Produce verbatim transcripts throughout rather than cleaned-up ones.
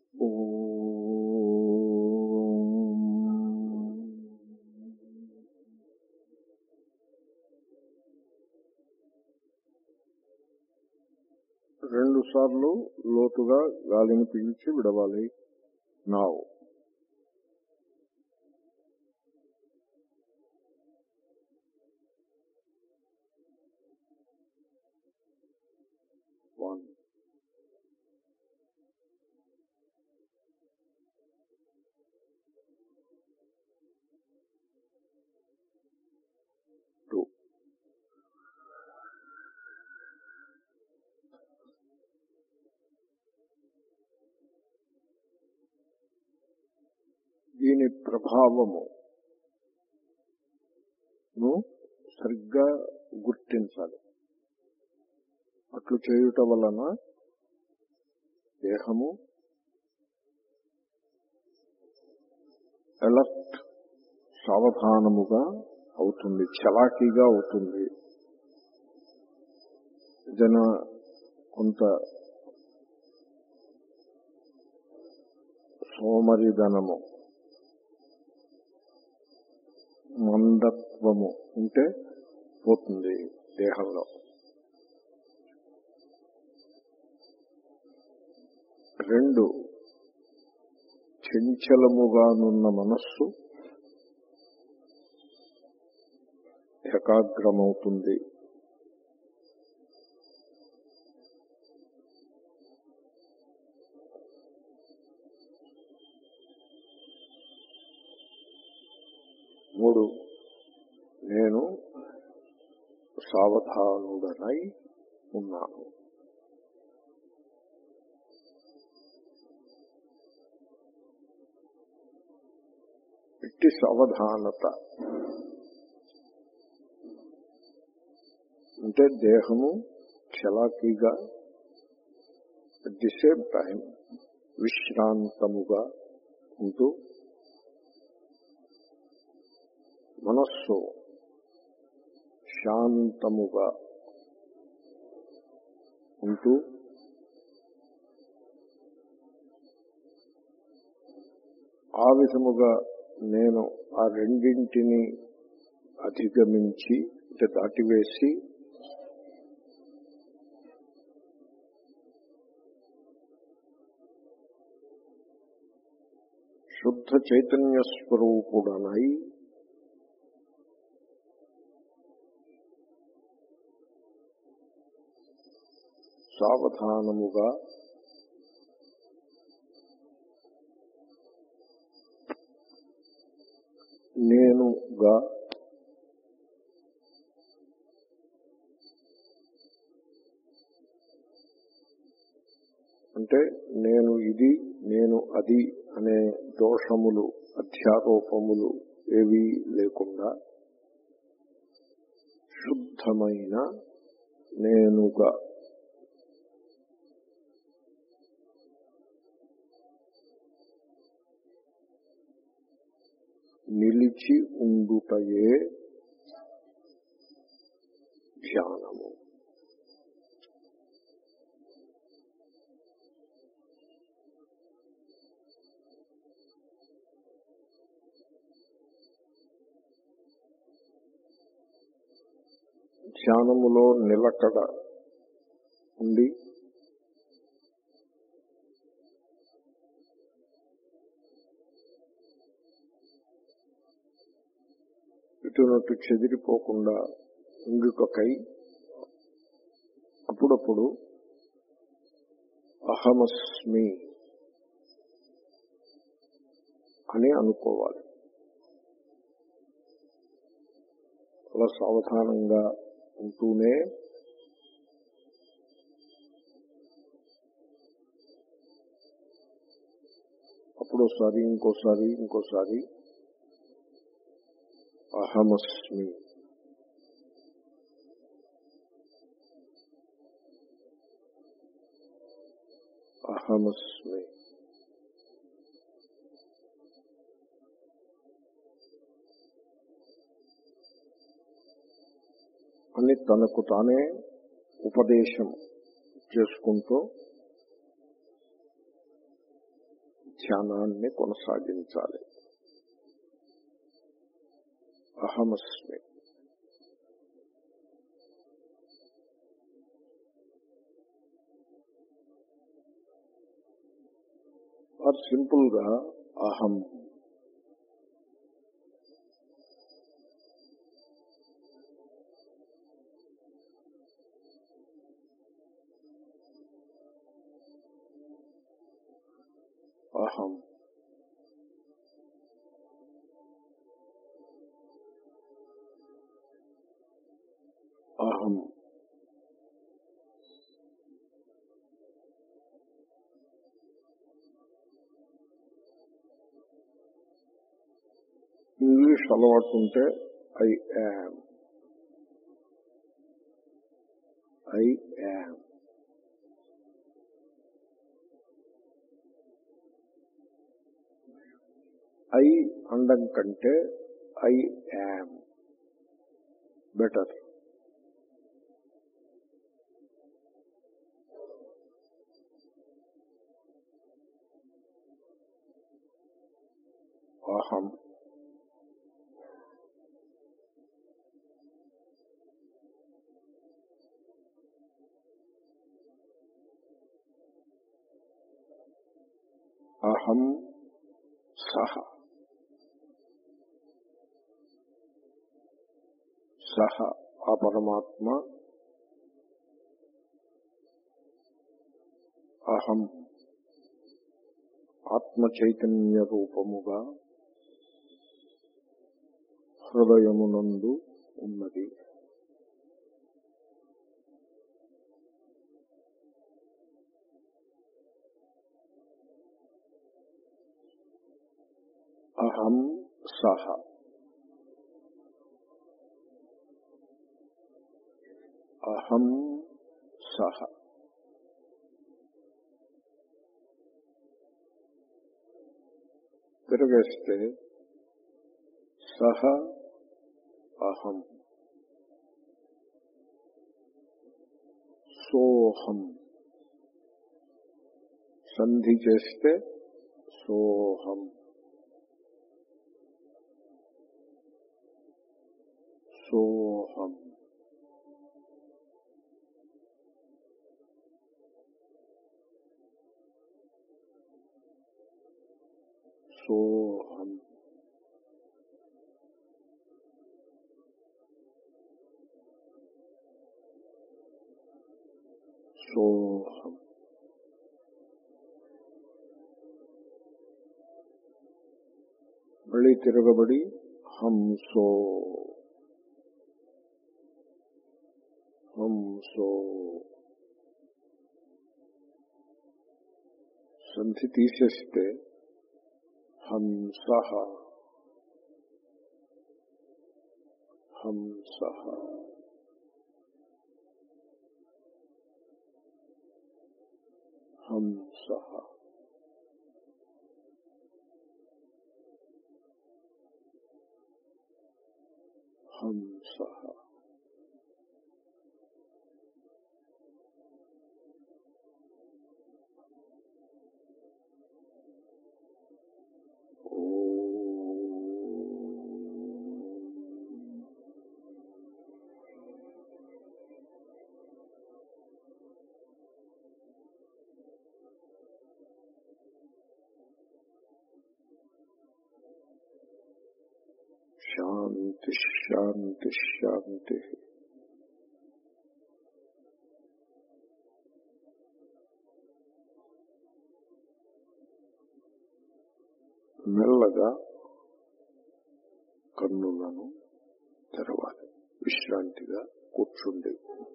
రెండు సార్లు లోతుగా గాలిని పీల్చి విడవాలి. నౌ వన్ టూ దీని ప్రభావము ను సరిగ్గా గుర్తించాలి. అట్లు చేయుట వలన దేహము అలర్ట్ సావధానముగా అవుతుంది, చలాకీగా అవుతుంది. ఏదైనా కొంత సోమరిధనము, మందత్వము ఉంటే పోతుంది దేహంలో. రెండు, చంచలముగానున్న మనస్సు ఏకాగ్రమవుతుంది. మూడు, నేను సావధానుడనై ఉన్నాను. ఇట్టి సావధానత అంటే దేహము చలాకీగా, అట్ ది సేమ్ టైం విశ్రాంతముగా ఉంటూ, మనస్సు శాంతముగా ఉంటూ, ఆ విధముగా నేను ఆ రెండింటిని అధిగమించి దాటివేసి శుద్ధ చైతన్య స్వరూపుడనై సావధానముగా నేనుగా అంటే నేను ఇది, నేను అది అనే దోషములు, అధ్యారోపములు ఏవీ లేకుండా శుద్ధమైన నేనుగా నిలిచి ఉండుటయే ధ్యానము. ధ్యానములో నిలకడ ఉండి ఇటునట్టు చెదిరిపోకుండా ఉండుటకై అప్పుడప్పుడు అహమస్మి అని అనుకోవాలి. అలా సావధానంగా ఉంటూనే అప్పుడోసారి ఇంకోసారి ఇంకోసారి అహమస్మి అహమస్మి అని తనకు తానే ఉపదేశం చేసుకుంటూ ధ్యానాన్ని కొనసాగించాలి. అహమస్మి. ఆర్ సింపుల్ గా అహం. అహం అహం ఇంగ్లీష్ అలవాటు ఉంటే I am, I am. I అండం కంటే ఐ యామ్ బెటర్. అహం అహం సహ. సహ ఆ పరమాత్మ, అహం ఆత్మ చైతన్య రూపముగా హృదయమునందు ఉన్నది. అహం సహ. అహం సహ. తిరగేస్తే సహ అహం, సోహం. సంధి చేస్తే సోహం, సోహం. సోహం. సోహం. మళ్ళీ తిరగబడి హంసో, హంసో. సంధి తీసేస్తే హంసః, హంసః. హంసః. హంసః. శాంతి శాంతి శాంతి. మెల్లగా కన్నులను తెరవాలి. విశ్రాంతిగా కూర్చుండి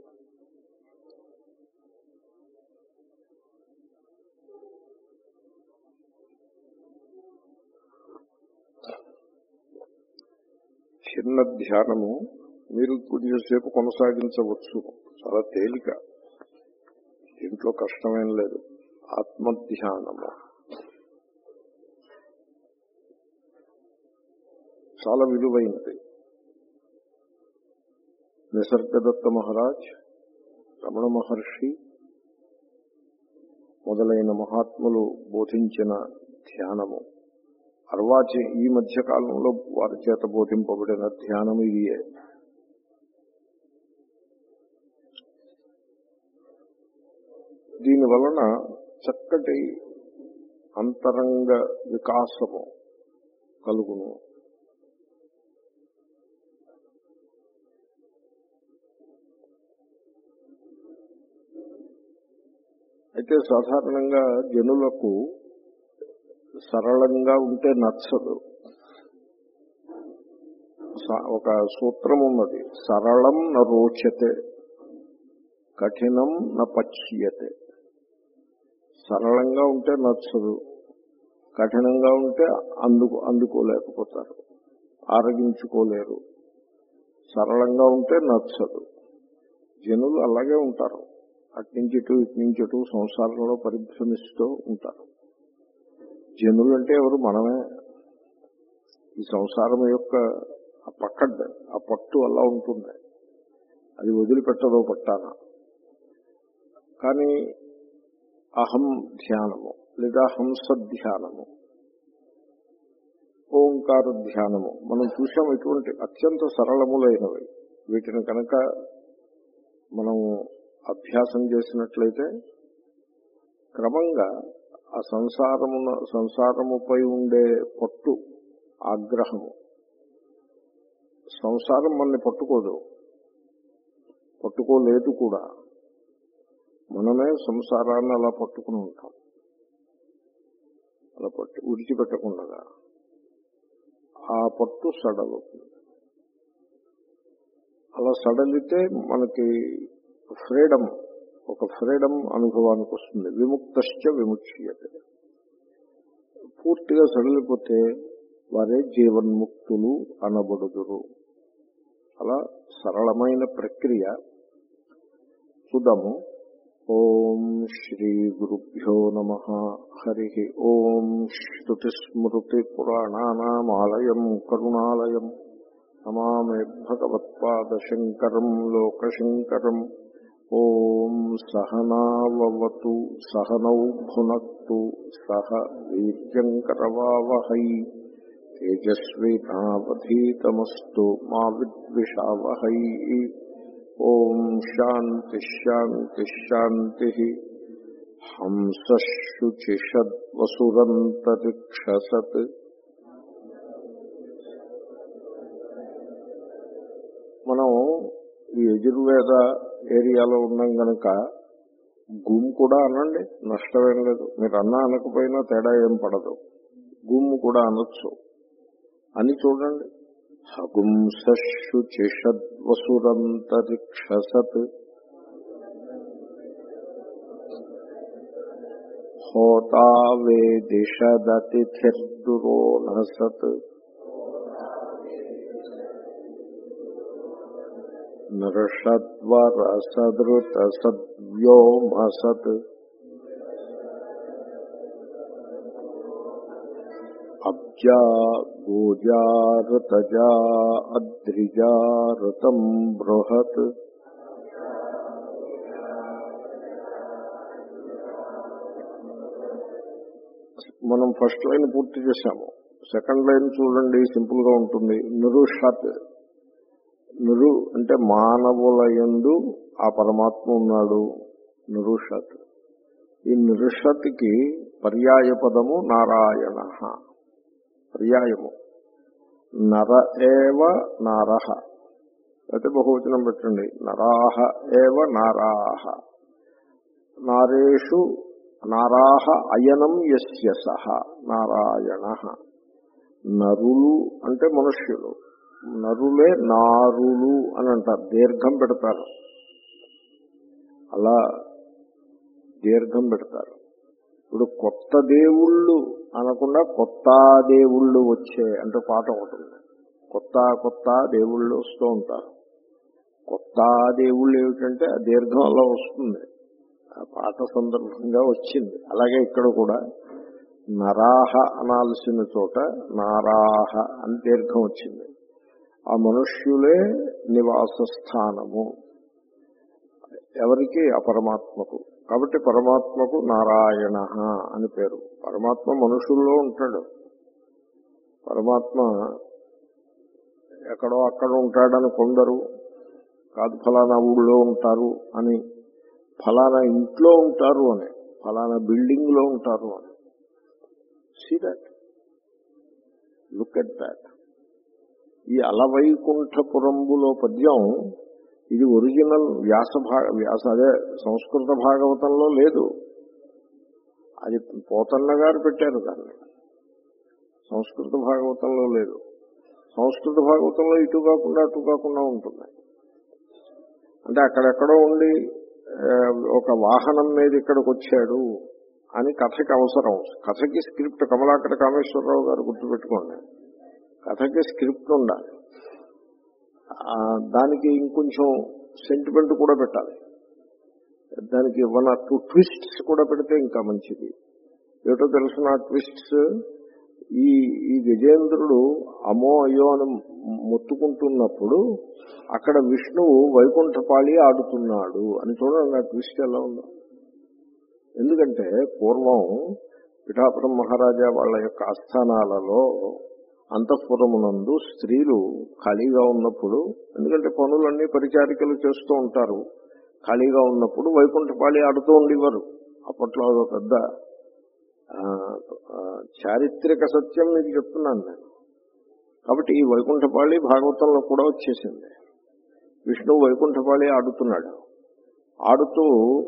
చిన్న ధ్యానము మీరు కొంచెంసేపు కొనసాగించవచ్చు. చాలా తేలిక, దీంట్లో కష్టమేం లేదు. ఆత్మధ్యానము చాలా విలువైనది. నిసర్గదత్త మహారాజ్, రమణ మహర్షి మొదలైన మహాత్ములు బోధించిన ధ్యానము. అర్వాచి ఈ మధ్య కాలంలో వారి చేత బోధింపబడిన ధ్యానం ఇదియే. దీని వలన చక్కటి అంతరంగ వికాసము కలుగును. అయితే సాధారణంగా జనులకు సరళంగా ఉంటే నచ్చదు. ఒక సూత్రం ఉన్నది, సరళం న రోచతే కఠినం న పచ్యతే. సరళంగా ఉంటే నచ్చదు, కఠినంగా ఉంటే అందుకు అందుకోలేకపోతారు, ఆరగించుకోలేరు. సరళంగా ఉంటే నచ్చదు. జనులు అలాగే ఉంటారు, అట్నుంచిటు ఇట్నుంచిటు సంసారంలో పరిభ్రమిస్తూ ఉంటారు. జనులు అంటే ఎవరు? మనమే. ఈ సంసారం యొక్క ఆ పక్కడ్ ఆ పట్టు అలా ఉంటుంది, అది వదిలిపెట్టదో పట్టాన. కానీ అహం ధ్యానము లేదా హంస ధ్యానము, ఓంకార ధ్యానము మనం చూసాం. ఇటువంటి అత్యంత సరళములైనవి. వీటిని కనుక మనం అభ్యాసం చేసినట్లయితే క్రమంగా ఆ సంసారము సంసారముపై ఉండే పట్టు, ఆగ్రహము, సంసారం మనల్ని పట్టుకోదు, పట్టుకోలేదు కూడా. మనమే సంసారాన్ని అలా పట్టుకుని ఉంటాం, అలా పట్టు విడిచిపెట్టకుండా. ఆ పట్టు సడలుతుంది. అలా సడలితే మనకి ఫ్రీడమ్, ఒక ఫ్రీడమ్ అనుభవానికి వస్తుంది. విముక్తశ్చ విముచ్యతే. పూర్తిగా సడలిపోతే వారే జీవన్ముక్తులు అనబడుదురు. అలా సరళమైన ప్రక్రియ. చూద్దాము. ఓం శ్రీ గురుభ్యో నమః. హరి ఓం. శ్రుతిస్మృతి పురాణానామాలయం కరుణాలయం నమామి భగవత్పాదశంకరం లోకశంకరం. ఓం సహనావవతు సహనౌ భునక్తు సహ వీర్యంకరవావహై తేజస్వినావధీతమస్తు మా విద్విషావహై. ఓం శాంతి శాంతి శాంతి. హంసశుచిషద్వసురంతరిక్షసత్. మనం ఈ యజుర్వేద ఏరియాలో ఉన్నాం గనక గుమ్ కూడా అనండి, నష్టమేం లేదు. మీరు అన్నా అనకపోయినా తేడా ఏం పడదు. గుమ్ కూడా అనొచ్చు అని చూడండి. హగుంసశుచిషద్వసురంతరిక్షసత్. హోతావేదిషదతిథిర్దురోణసత్. నృషద్వరసదృతసద్వ్యోమసత్. అబ్జా గోజారుతజా అద్రిజారుతం బృహత్. మనం ఫస్ట్ లైన్ పూర్తి చేశాము. సెకండ్ లైన్ చూడండి, సింపుల్ గా ఉంటుంది. నిరుషత్. నిరు అంటే మానవుల యందు ఆ పరమాత్మ ఉన్నాడు. నిరుషత్. ఈ నిరుషత్కి పర్యాయ పదము నారాయణ. పర్యాయము నర ఏవ నారహ. అయితే బహువచనం పెట్టండి. నరాహ ఏవ నారాహ. నారేషు నారాహ అయనం యస్య సహ నారాయణ. నరులు అంటే మనుష్యులు, నరులే నారులు అని అంటారు. దీర్ఘం పెడతారు, అలా దీర్ఘం పెడతారు. ఇప్పుడు కొత్త దేవుళ్ళు అనకుండా కొత్త దేవుళ్ళు వచ్చే అంటే పాట ఉంటుంది. కొత్త కొత్త దేవుళ్ళు వస్తూ ఉంటారు. కొత్త దేవుళ్ళు ఏమిటంటే ఆ దీర్ఘం అలా వస్తుంది, ఆ పాట సందర్భంగా వచ్చింది. అలాగే ఇక్కడ కూడా నరాహ అనాల్సిన చోట నారాహ అని దీర్ఘం వచ్చింది. ఆ మనుష్యులే నివాస స్థానము ఎవరికి? అపరమాత్మకు. కాబట్టి పరమాత్మకు నారాయణ అని పేరు. పరమాత్మ మనుషుల్లో ఉంటాడు. పరమాత్మ ఎక్కడో అక్కడ ఉంటాడని కొందరు, కాదు ఫలానా ఊళ్ళో ఉంటారు అని, ఫలానా ఇంట్లో ఉంటారు అని, ఫలానా బిల్డింగ్ లో ఉంటారు అని. See that, look at that. ఈ అలవైకుంఠపురంబులో పద్యం ఇది ఒరిజినల్ వ్యాస భాగ వ్యాస అదే సంస్కృత భాగవతంలో లేదు. అది పోతన్న గారు పెట్టారు దాన్ని. సంస్కృత భాగవతంలో లేదు. సంస్కృత భాగవతంలో ఇటు కాకుండా అటు కాకుండా ఉంటుంది. అంటే అక్కడెక్కడో ఉండి ఒక వాహనం మీద ఇక్కడికి వచ్చాడు అని కథకి అవసరం. కథకి స్క్రిప్ట్, కమలాకర కామేశ్వరరావు గారు గుర్తుపెట్టుకోండి, కథకి స్క్రిప్ట్ ఉండాలి. దానికి ఇంకొంచెం సెంటిమెంట్ కూడా పెట్టాలి. దానికి వన్ ఆర్ టూ ట్విస్ట్స్ కూడా పెడితే ఇంకా మంచిది. ఏటో తెలుసిన ట్విస్ట్స్, ఈ ఈ గజేంద్రుడు అమో అయ్యో అని మొత్తుకుంటున్నప్పుడు అక్కడ విష్ణువు వైకుంఠపాళి ఆడుతున్నాడు అని చూడండి. ఆ ట్విస్ట్ ఎలా ఉందో. ఎందుకంటే పూర్వం పిఠాపురం మహారాజా వాళ్ళ యొక్క ఆస్థానాలలో అంతఃపురమునందు స్త్రీలు ఖాళీగా ఉన్నప్పుడు, ఎందుకంటే పనులన్నీ పరిచారికలు చేస్తూ ఉంటారు, ఖాళీగా ఉన్నప్పుడు వైకుంఠపాళి ఆడుతూ ఉండేవారు. అప్పట్లో అదో పెద్ద చారిత్రక సత్యం మీకు చెప్తున్నాను నేను. కాబట్టి ఈ వైకుంఠపాళి భాగవతంలో కూడా వచ్చేసింది. విష్ణువు వైకుంఠపాళి ఆడుతున్నాడు. ఆడుతూ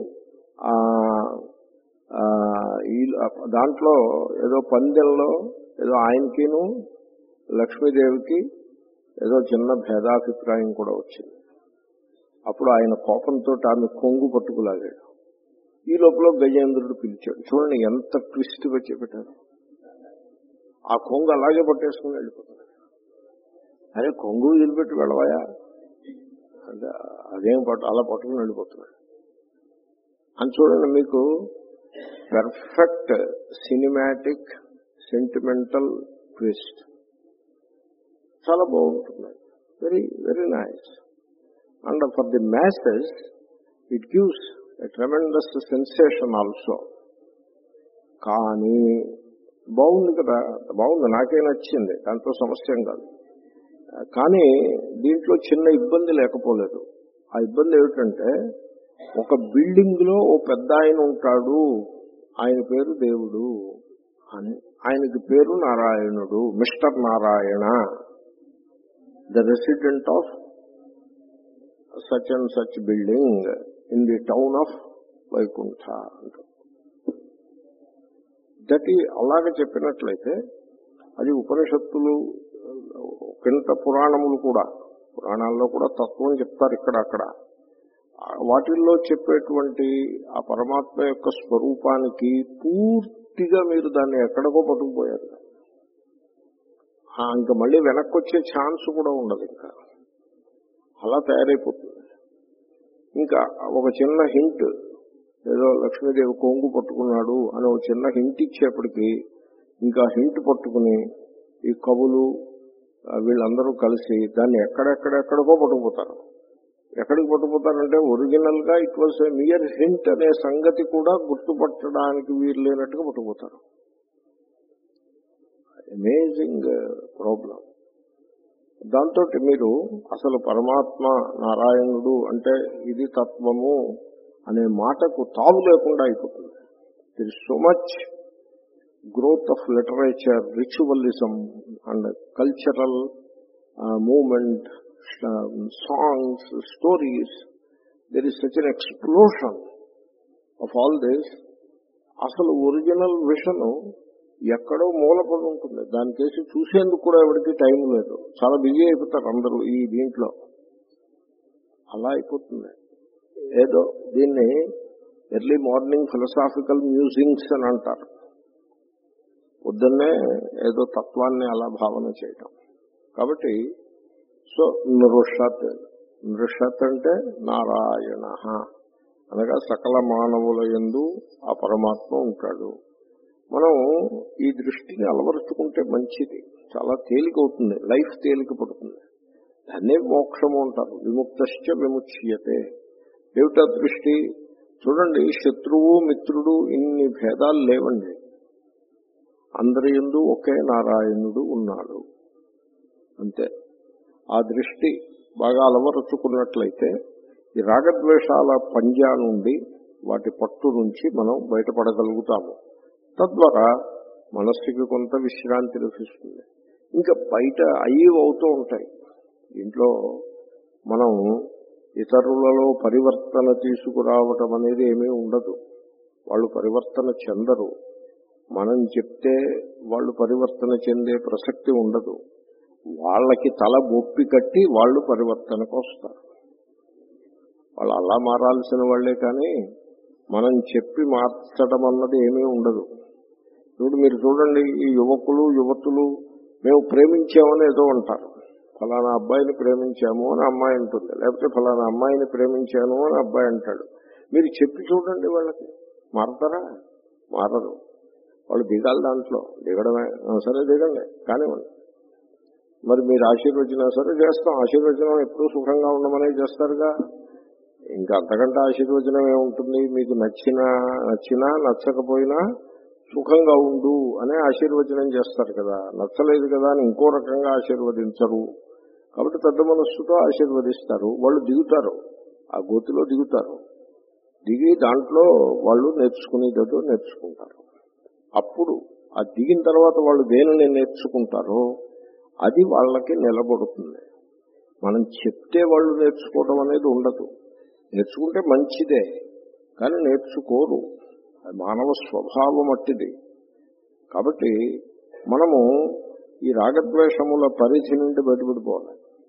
ఈ దాంట్లో ఏదో పందెంలో ఏదో ఆయనకిను లక్ష్మీదేవికి ఏదో చిన్న భేదాభిప్రాయం కూడా వచ్చింది. అప్పుడు ఆయన కోపంతో ఆమె కొంగు పట్టుకులాగాడు. ఈ లోపల గజేంద్రుడు పిలిచాడు. చూడండి ఎంత ట్విస్ట్ గా చెప్పారు. ఆ కొంగు అలాగే పట్టేసుకుని వెళ్ళిపోతున్నాడు. అరే కొంగు వదిలిపెట్టి వెళ్ళవాయా అంటే అదేం పట్టు అలా పట్టుకుని వెళ్ళిపోతున్నాడు అని చూడండి. మీకు పెర్ఫెక్ట్ సినిమాటిక్ సెంటిమెంటల్ ట్విస్ట్. చాలా బాగుంటుంది. Very very nice. And for the masses it gives a tremendous sensation also. కానీ బాగుంది కదా, బాగుంది, నాకే నచ్చింది, దాంట్లో సమస్య కాదు. కానీ దీంట్లో చిన్న ఇబ్బంది లేకపోలేదు. ఆ ఇబ్బంది ఏమిటంటే, ఒక బిల్డింగ్ లో ఓ పెద్ద ఆయన ఉంటాడు, ఆయన పేరు దేవుడు అని, ఆయనకి పేరు నారాయణుడు, mister Narayana, the resident of such and such building in the town of Vaikuntha అంటారు. దట్ అలాగే చెప్పినట్లయితే అది ఉపనిషత్తులు కింద పురాణములు కూడా, పురాణాల్లో కూడా తత్వం చెప్తారు ఇక్కడ అక్కడ. వాటిల్లో చెప్పేటువంటి ఆ పరమాత్మ యొక్క స్వరూపానికి పూర్తిగా మీరు దాన్ని ఎక్కడికో పట్టుకుపోయారు. ఇంకా మళ్ళీ వెనక్కి వచ్చే ఛాన్స్ కూడా ఉండదు. ఇంకా అలా తయారైపోతుంది. ఇంకా ఒక చిన్న హింట్, ఏదో లక్ష్మీదేవి కొంగు పట్టుకున్నాడు అని ఒక చిన్న హింట్ ఇచ్చేప్పటికీ ఇంకా హింట్ పట్టుకుని ఈ కవులు వీళ్ళందరూ కలిసి దాన్ని ఎక్కడెక్కడెక్కడికో పట్టుకుపోతారు. ఎక్కడికి పట్టుకుపోతారంటే ఒరిజినల్ గా it was a mere hint అనే సంగతి కూడా గుర్తుపట్టడానికి వీలు లేనట్టుగా పట్టుకుపోతారు. Amazing problem. దాంతో మీరు అసలు పరమాత్మ నారాయణుడు అంటే ఇది తత్వము అనే మాటకు తావు లేకుండా అయిపోతుంది. There is so much growth of literature, ritualism and cultural movement, songs, stories. There is such an explosion of all this. అసలు ఒరిజినల్ విషన్ ఎక్కడో మూలపడి ఉంటుంది. దానికేసి చూసేందుకు కూడా ఎవరికి టైం లేదు. చాలా బిజీ అయిపోతారు అందరూ ఈ దీంట్లో. అలా అయిపోతుంది. ఏదో దీన్ని ఎర్లీ మార్నింగ్ ఫిలసాఫికల్ మ్యూజింగ్స్ అని అంటారు. పొద్దున్నే ఏదో తత్వాన్ని అలా భావన చేయటం. కాబట్టి సో నృషత్, నృషత్ అంటే నారాయణ అనగా సకల మానవుల యందు ఆ పరమాత్మ ఉంటాడు. మనం ఈ దృష్టిని అలవరుచుకుంటే మంచిది. చాలా తేలిక అవుతుంది, లైఫ్ తేలిక పడుతుంది. దాన్నే మోక్షము అంటారు. విముక్తశ్చ విముచ్యతే. ఏమిటా దృష్టి? చూడండి, శత్రువు మిత్రుడు ఇన్ని భేదాలు లేవండి. అందరి యందు ఒకే నారాయణుడు ఉన్నాడు అంతే. ఆ దృష్టి బాగా అలవరుచుకున్నట్లయితే ఈ రాగద్వేషాల పంజా నుండి, వాటి పట్టు నుంచి మనం బయటపడగలుగుతాము. తద్వారా మనస్సుకి కొంత విశ్రాంతి లభిస్తుంది. ఇంకా బయట అయ్యి అవుతూ ఉంటాయి. ఇంట్లో మనం ఇతరులలో పరివర్తన తీసుకురావటం అనేది ఏమీ ఉండదు. వాళ్ళు పరివర్తన చెందరు. మనం చెప్తే వాళ్ళు పరివర్తన చెందే ప్రసక్తి ఉండదు. వాళ్ళకి తల బొప్పి కట్టి వాళ్ళు పరివర్తనకు వస్తారు. వాళ్ళు అలా మారాల్సిన వాళ్లే కానీ మనం చెప్పి మార్చడం అన్నది ఏమీ ఉండదు. ఇప్పుడు మీరు చూడండి, ఈ యువకులు యువతులు మేము ప్రేమించామని ఏదో అంటారు. ఫలానా అబ్బాయిని ప్రేమించాము అని అమ్మాయి అంటుంది, లేకపోతే ఫలానా అమ్మాయిని ప్రేమించాను అని అబ్బాయి అంటాడు. మీరు చెప్పి చూడండి, వాళ్ళకి మారతారా? మారరు. వాళ్ళు దిగాలి, దాంట్లో దిగడమే. సరే దిగండి, కానివ్వండి. మరి మీరు ఆశీర్వచనం సరే చేస్తాం, ఆశీర్వచనం ఎప్పుడూ సుఖంగా ఉండమనే చేస్తారుగా. ఇంకా అంతకంటే ఆశీర్వచనం ఏముంటుంది? మీకు నచ్చినా నచ్చినా నచ్చకపోయినా సుఖంగా ఉండు అనే ఆశీర్వచనం చేస్తారు కదా. నచ్చలేదు కదా అని ఇంకో రకంగా ఆశీర్వదించరు. కాబట్టి పెద్ద మనస్సుతో ఆశీర్వదిస్తారు. వాళ్ళు దిగుతారు, ఆ గోతిలో దిగుతారు. దిగి దాంట్లో వాళ్ళు నేర్చుకునేదో నేర్చుకుంటారు. అప్పుడు ఆ దిగిన తర్వాత వాళ్ళు దేనిని నేర్చుకుంటారో అది వాళ్ళకి నిలబడుతుంది. మనం చెప్తే వాళ్ళు నేర్చుకోవడం అనేది ఉండదు. నేర్చుకుంటే మంచిదే, కానీ నేర్చుకోరు. మానవ స్వభావం అట్టిది. కాబట్టి మనము ఈ రాగద్వేషముల పరిధి నుండి బయటపడిపోవాలి.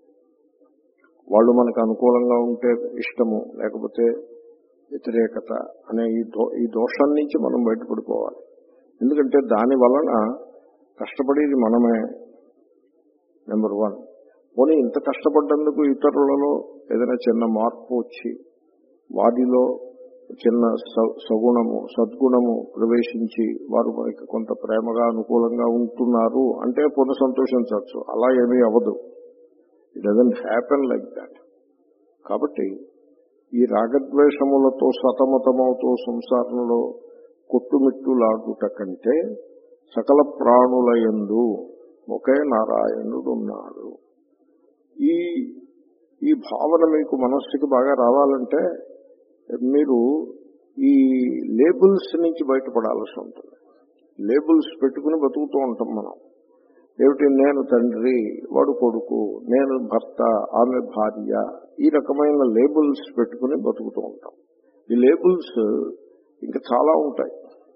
వాళ్ళు మనకు అనుకూలంగా ఉంటే ఇష్టము, లేకపోతే వ్యతిరేకత అనే ఈ దో ఈ దోషం నుంచి మనం బయటపడిపోవాలి. ఎందుకంటే దాని వలన కష్టపడేది మనమే. Number one. పోనీ ఇంత కష్టపడ్డందుకు ఇతరులలో ఏదైనా చిన్న మార్పు వచ్చి వారిలో చిన్న సగుణము సద్గుణము ప్రవేశించి వారు మనకి కొంత ప్రేమగా అనుకూలంగా ఉంటున్నారు అంటే పొంద సంతోషించవచ్చు. అలా ఏమీ అవ్వదు. It doesn't happen like that. కాబట్టి ఈ రాగద్వేషములతో సతమతమవుతూ సంసారంలో కొట్టుమిట్టులాడుట కంటే సకల ప్రాణుల యందు ఒకే నారాయణుడు ఉన్నాడు. ఈ ఈ భావన మీకు మనస్సుకి బాగా రావాలంటే మీరు ఈ లేబుల్స్ నుంచి బయటపడాల్సి ఉంటుంది. లేబుల్స్ పెట్టుకుని బతుకుతూ ఉంటాం మనం. ఏమిటి? నేను తండ్రి, వాడు కొడుకు, నేను భర్త, ఆమె భార్య, ఈ రకమైన లేబుల్స్ పెట్టుకుని బతుకుతూ ఉంటాం. ఈ లేబుల్స్ ఇంకా చాలా ఉంటాయి.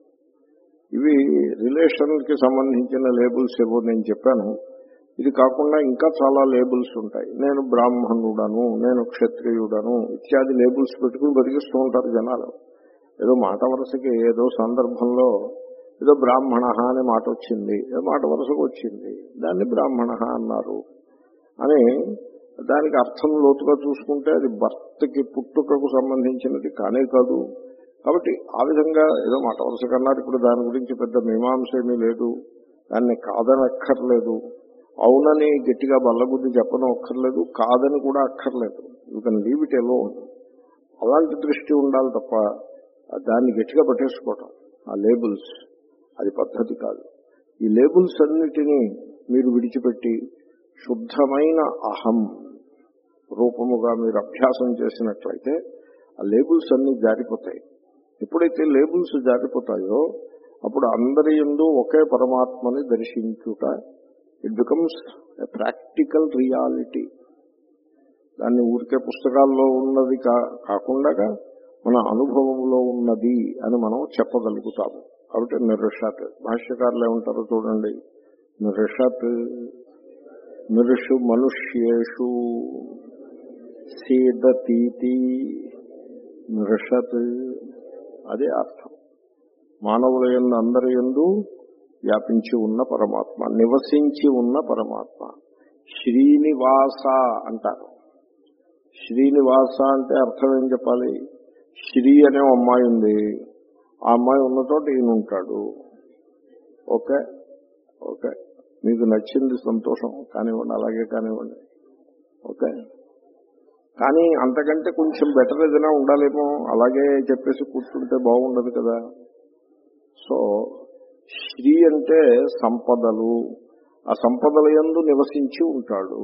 ఇవి రిలేషన్కి సంబంధించిన లేబుల్స్ ఏవో నేను చెప్పాను. ఇది కాకుండా ఇంకా చాలా లేబుల్స్ ఉంటాయి. నేను బ్రాహ్మణుడను, నేను క్షత్రియుడను ఇత్యాది లేబుల్స్ పెట్టుకుని బతికిస్తూ ఉంటారు జనాలు. ఏదో మాట వరుసకి ఏదో సందర్భంలో ఏదో బ్రాహ్మణ అనే మాట వచ్చింది, ఏదో మాట వరుసకు వచ్చింది, దాన్ని బ్రాహ్మణ అన్నారు అని దానికి అర్థం లోతుగా చూసుకుంటే అది భర్తకి పుట్టుకకు సంబంధించినది కానే కాదు. కాబట్టి ఆ విధంగా ఏదో మాట వరుసకు అన్నారు. ఇప్పుడు దాని గురించి పెద్ద మీమాంస ఏమీ లేదు. దాన్ని కాదనక్కర్లేదు. అవునని గట్టిగా బల్లబుద్ధి చెప్పడం అక్కర్లేదు, కాదని కూడా అక్కర్లేదు. You can leave it alone. అలాంటి దృష్టి ఉండాలి తప్ప దాన్ని గట్టిగా పట్టేసుకోవటం, ఆ లేబుల్స్, అది పద్ధతి కాదు. ఈ లేబుల్స్ అన్నిటినీ మీరు విడిచిపెట్టి శుద్ధమైన అహం రూపముగా మీరు అభ్యాసం చేసినట్లయితే ఆ లేబుల్స్ అన్నీ జారిపోతాయి. ఎప్పుడైతే లేబుల్స్ జారిపోతాయో అప్పుడు అందరి యందు ఒకే పరమాత్మని దర్శించుట, it becomes a practical reality. దాన్ని ఊరికే పుస్తకాల్లో ఉన్నది కాకుండా మన అనుభవంలో ఉన్నది అని మనం చెప్పగలుగుతాము. కాబట్టి నిర్షత్, భాష్యకారులు ఏమంటారో చూడండి. నిర్షత్ నిర్షు మనుష్యేషు సీదతీతి నిర్షత్, అదే అర్థం. మానవుల యందు అందరి యందు వ్యాపించి ఉన్న పరమాత్మ, నివసించి ఉన్న పరమాత్మ. శ్రీనివాస అంటారు. శ్రీనివాస అంటే అర్థం ఏం చెప్పాలి? శ్రీ అనే అమ్మాయి ఉంది, ఆ అమ్మాయి ఉన్న చోట ఈయన ఉంటాడు. ఓకే ఓకే మీకు నచ్చింది, సంతోషం, కానివ్వండి, అలాగే కానివ్వండి. ఓకే. కానీ అంతకంటే కొంచెం బెటర్ ఏదైనా ఉండాలేమో, అలాగే చెప్పేసి కూర్చుంటే బాగుండదు కదా. సో శ్రీ అంటే సంపదలు, ఆ సంపదల యందు నివసించి ఉంటాడు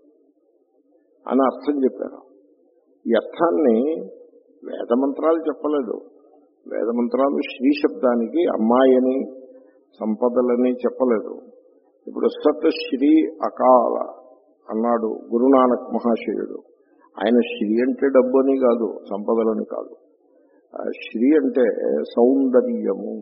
అని అర్థం చెప్పారు. ఈ అర్థాన్ని వేదమంత్రాలు చెప్పలేదు. వేదమంత్రాలు శ్రీ శబ్దానికి అమ్మాయి అని సంపదలని చెప్పలేదు. ఇప్పుడు సత్ శ్రీ అకాల అన్నాడు గురునానక్ మహాశయుడు. ఆయన శ్రీ అంటే డబ్బు అని కాదు, సంపదలని కాదు. శ్రీ అంటే సౌందర్యము.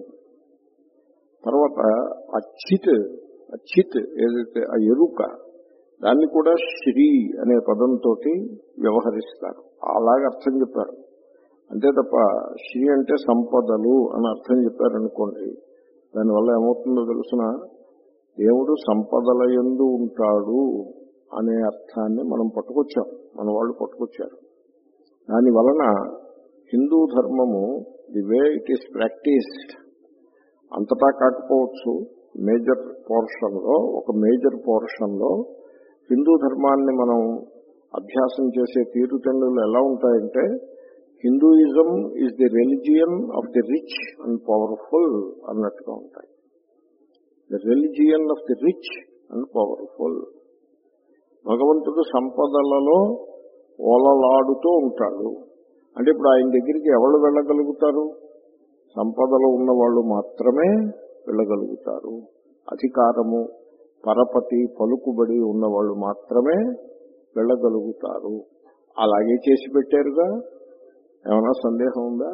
తర్వాత అచ్చిత్, అచ్చిత్ ఏదైతే ఆ ఎరుక, దాన్ని కూడా శ్రీ అనే పదంతో వ్యవహరిస్తారు. అలాగే అర్థం చెప్పారు. అంతే తప్ప శ్రీ అంటే సంపదలు అని అర్థం చెప్పారనుకోండి, దానివల్ల ఏమవుతుందో తెలుసిన, దేవుడు సంపదల యందు ఉంటాడు అనే అర్థాన్ని మనం పట్టుకొచ్చాం, మన వాళ్ళు పట్టుకొచ్చారు. దాని వలన హిందూ ధర్మము the way it is practised అంతటా కాకపోవచ్చు, మేజర్ పోర్షన్లో, ఒక మేజర్ పోర్షన్లో హిందూ ధర్మాన్ని మనం అభ్యాసం చేసే తీరుతెన్నులు ఎలా ఉంటాయంటే, Hinduism is the religion of the rich and powerful అన్నట్టుగా ఉంటాయి. The religion of the rich and powerful. భగవంతుడు సంపదలలో ఓలలాడుతూ ఉంటాడు. అంటే ఇప్పుడు ఆయన దగ్గరికి ఎవరు వెళ్ళగలుగుతారు? సంపదలో ఉన్న వాళ్ళు మాత్రమే వెళ్ళగలుగుతారు. అధికారము, పరపతి, పలుకుబడి ఉన్నవాళ్ళు మాత్రమే వెళ్ళగలుగుతారు. అలాగే చేసి పెట్టారుగా, ఏమైనా సందేహం ఉందా?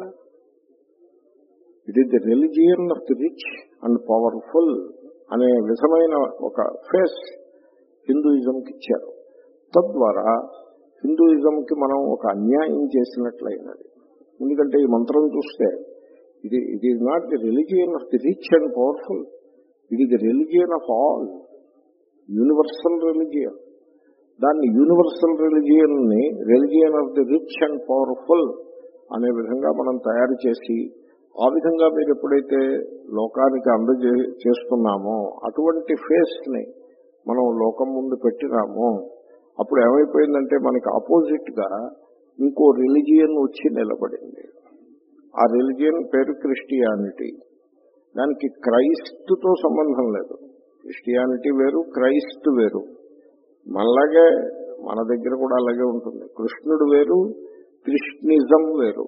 It is the religion of the rich and powerful అనే విధమైన ఒక ఫేస్ హిందూయిజంకి ఇచ్చారు. తద్వారా హిందూయిజంకి మనం ఒక అన్యాయం చేసినట్లయినది. ఎందుకంటే ఈ మంత్రం చూస్తే ఇది it is not the religion of the rich and powerful, it is the religion of all, universal religion. దాన్ని యూనివర్సల్ రిలిజియన్ ని religion of the rich and powerful అనే విధంగా మనం తయారు చేసి, ఆ విధంగా మీరు ఎప్పుడైతే లోకానికి అందజే చేస్తున్నామో, అటువంటి ఫేస్ ని మనం లోకం ముందు పెట్టినామో, అప్పుడు ఏమైపోయిందంటే మనకి ఆపోజిట్ గా ఇంకో రిలిజియన్ వచ్చి నిలబడింది. ఆ రిలిజియన్ పేరు క్రిస్టియానిటీ. దానికి క్రైస్తుతో సంబంధం లేదు. క్రిస్టియానిటీ వేరు, క్రైస్తు వేరు. మనలాగే మన దగ్గర కూడా అలాగే ఉంటుంది. కృష్ణుడు వేరు, క్రిస్టినిజం వేరు.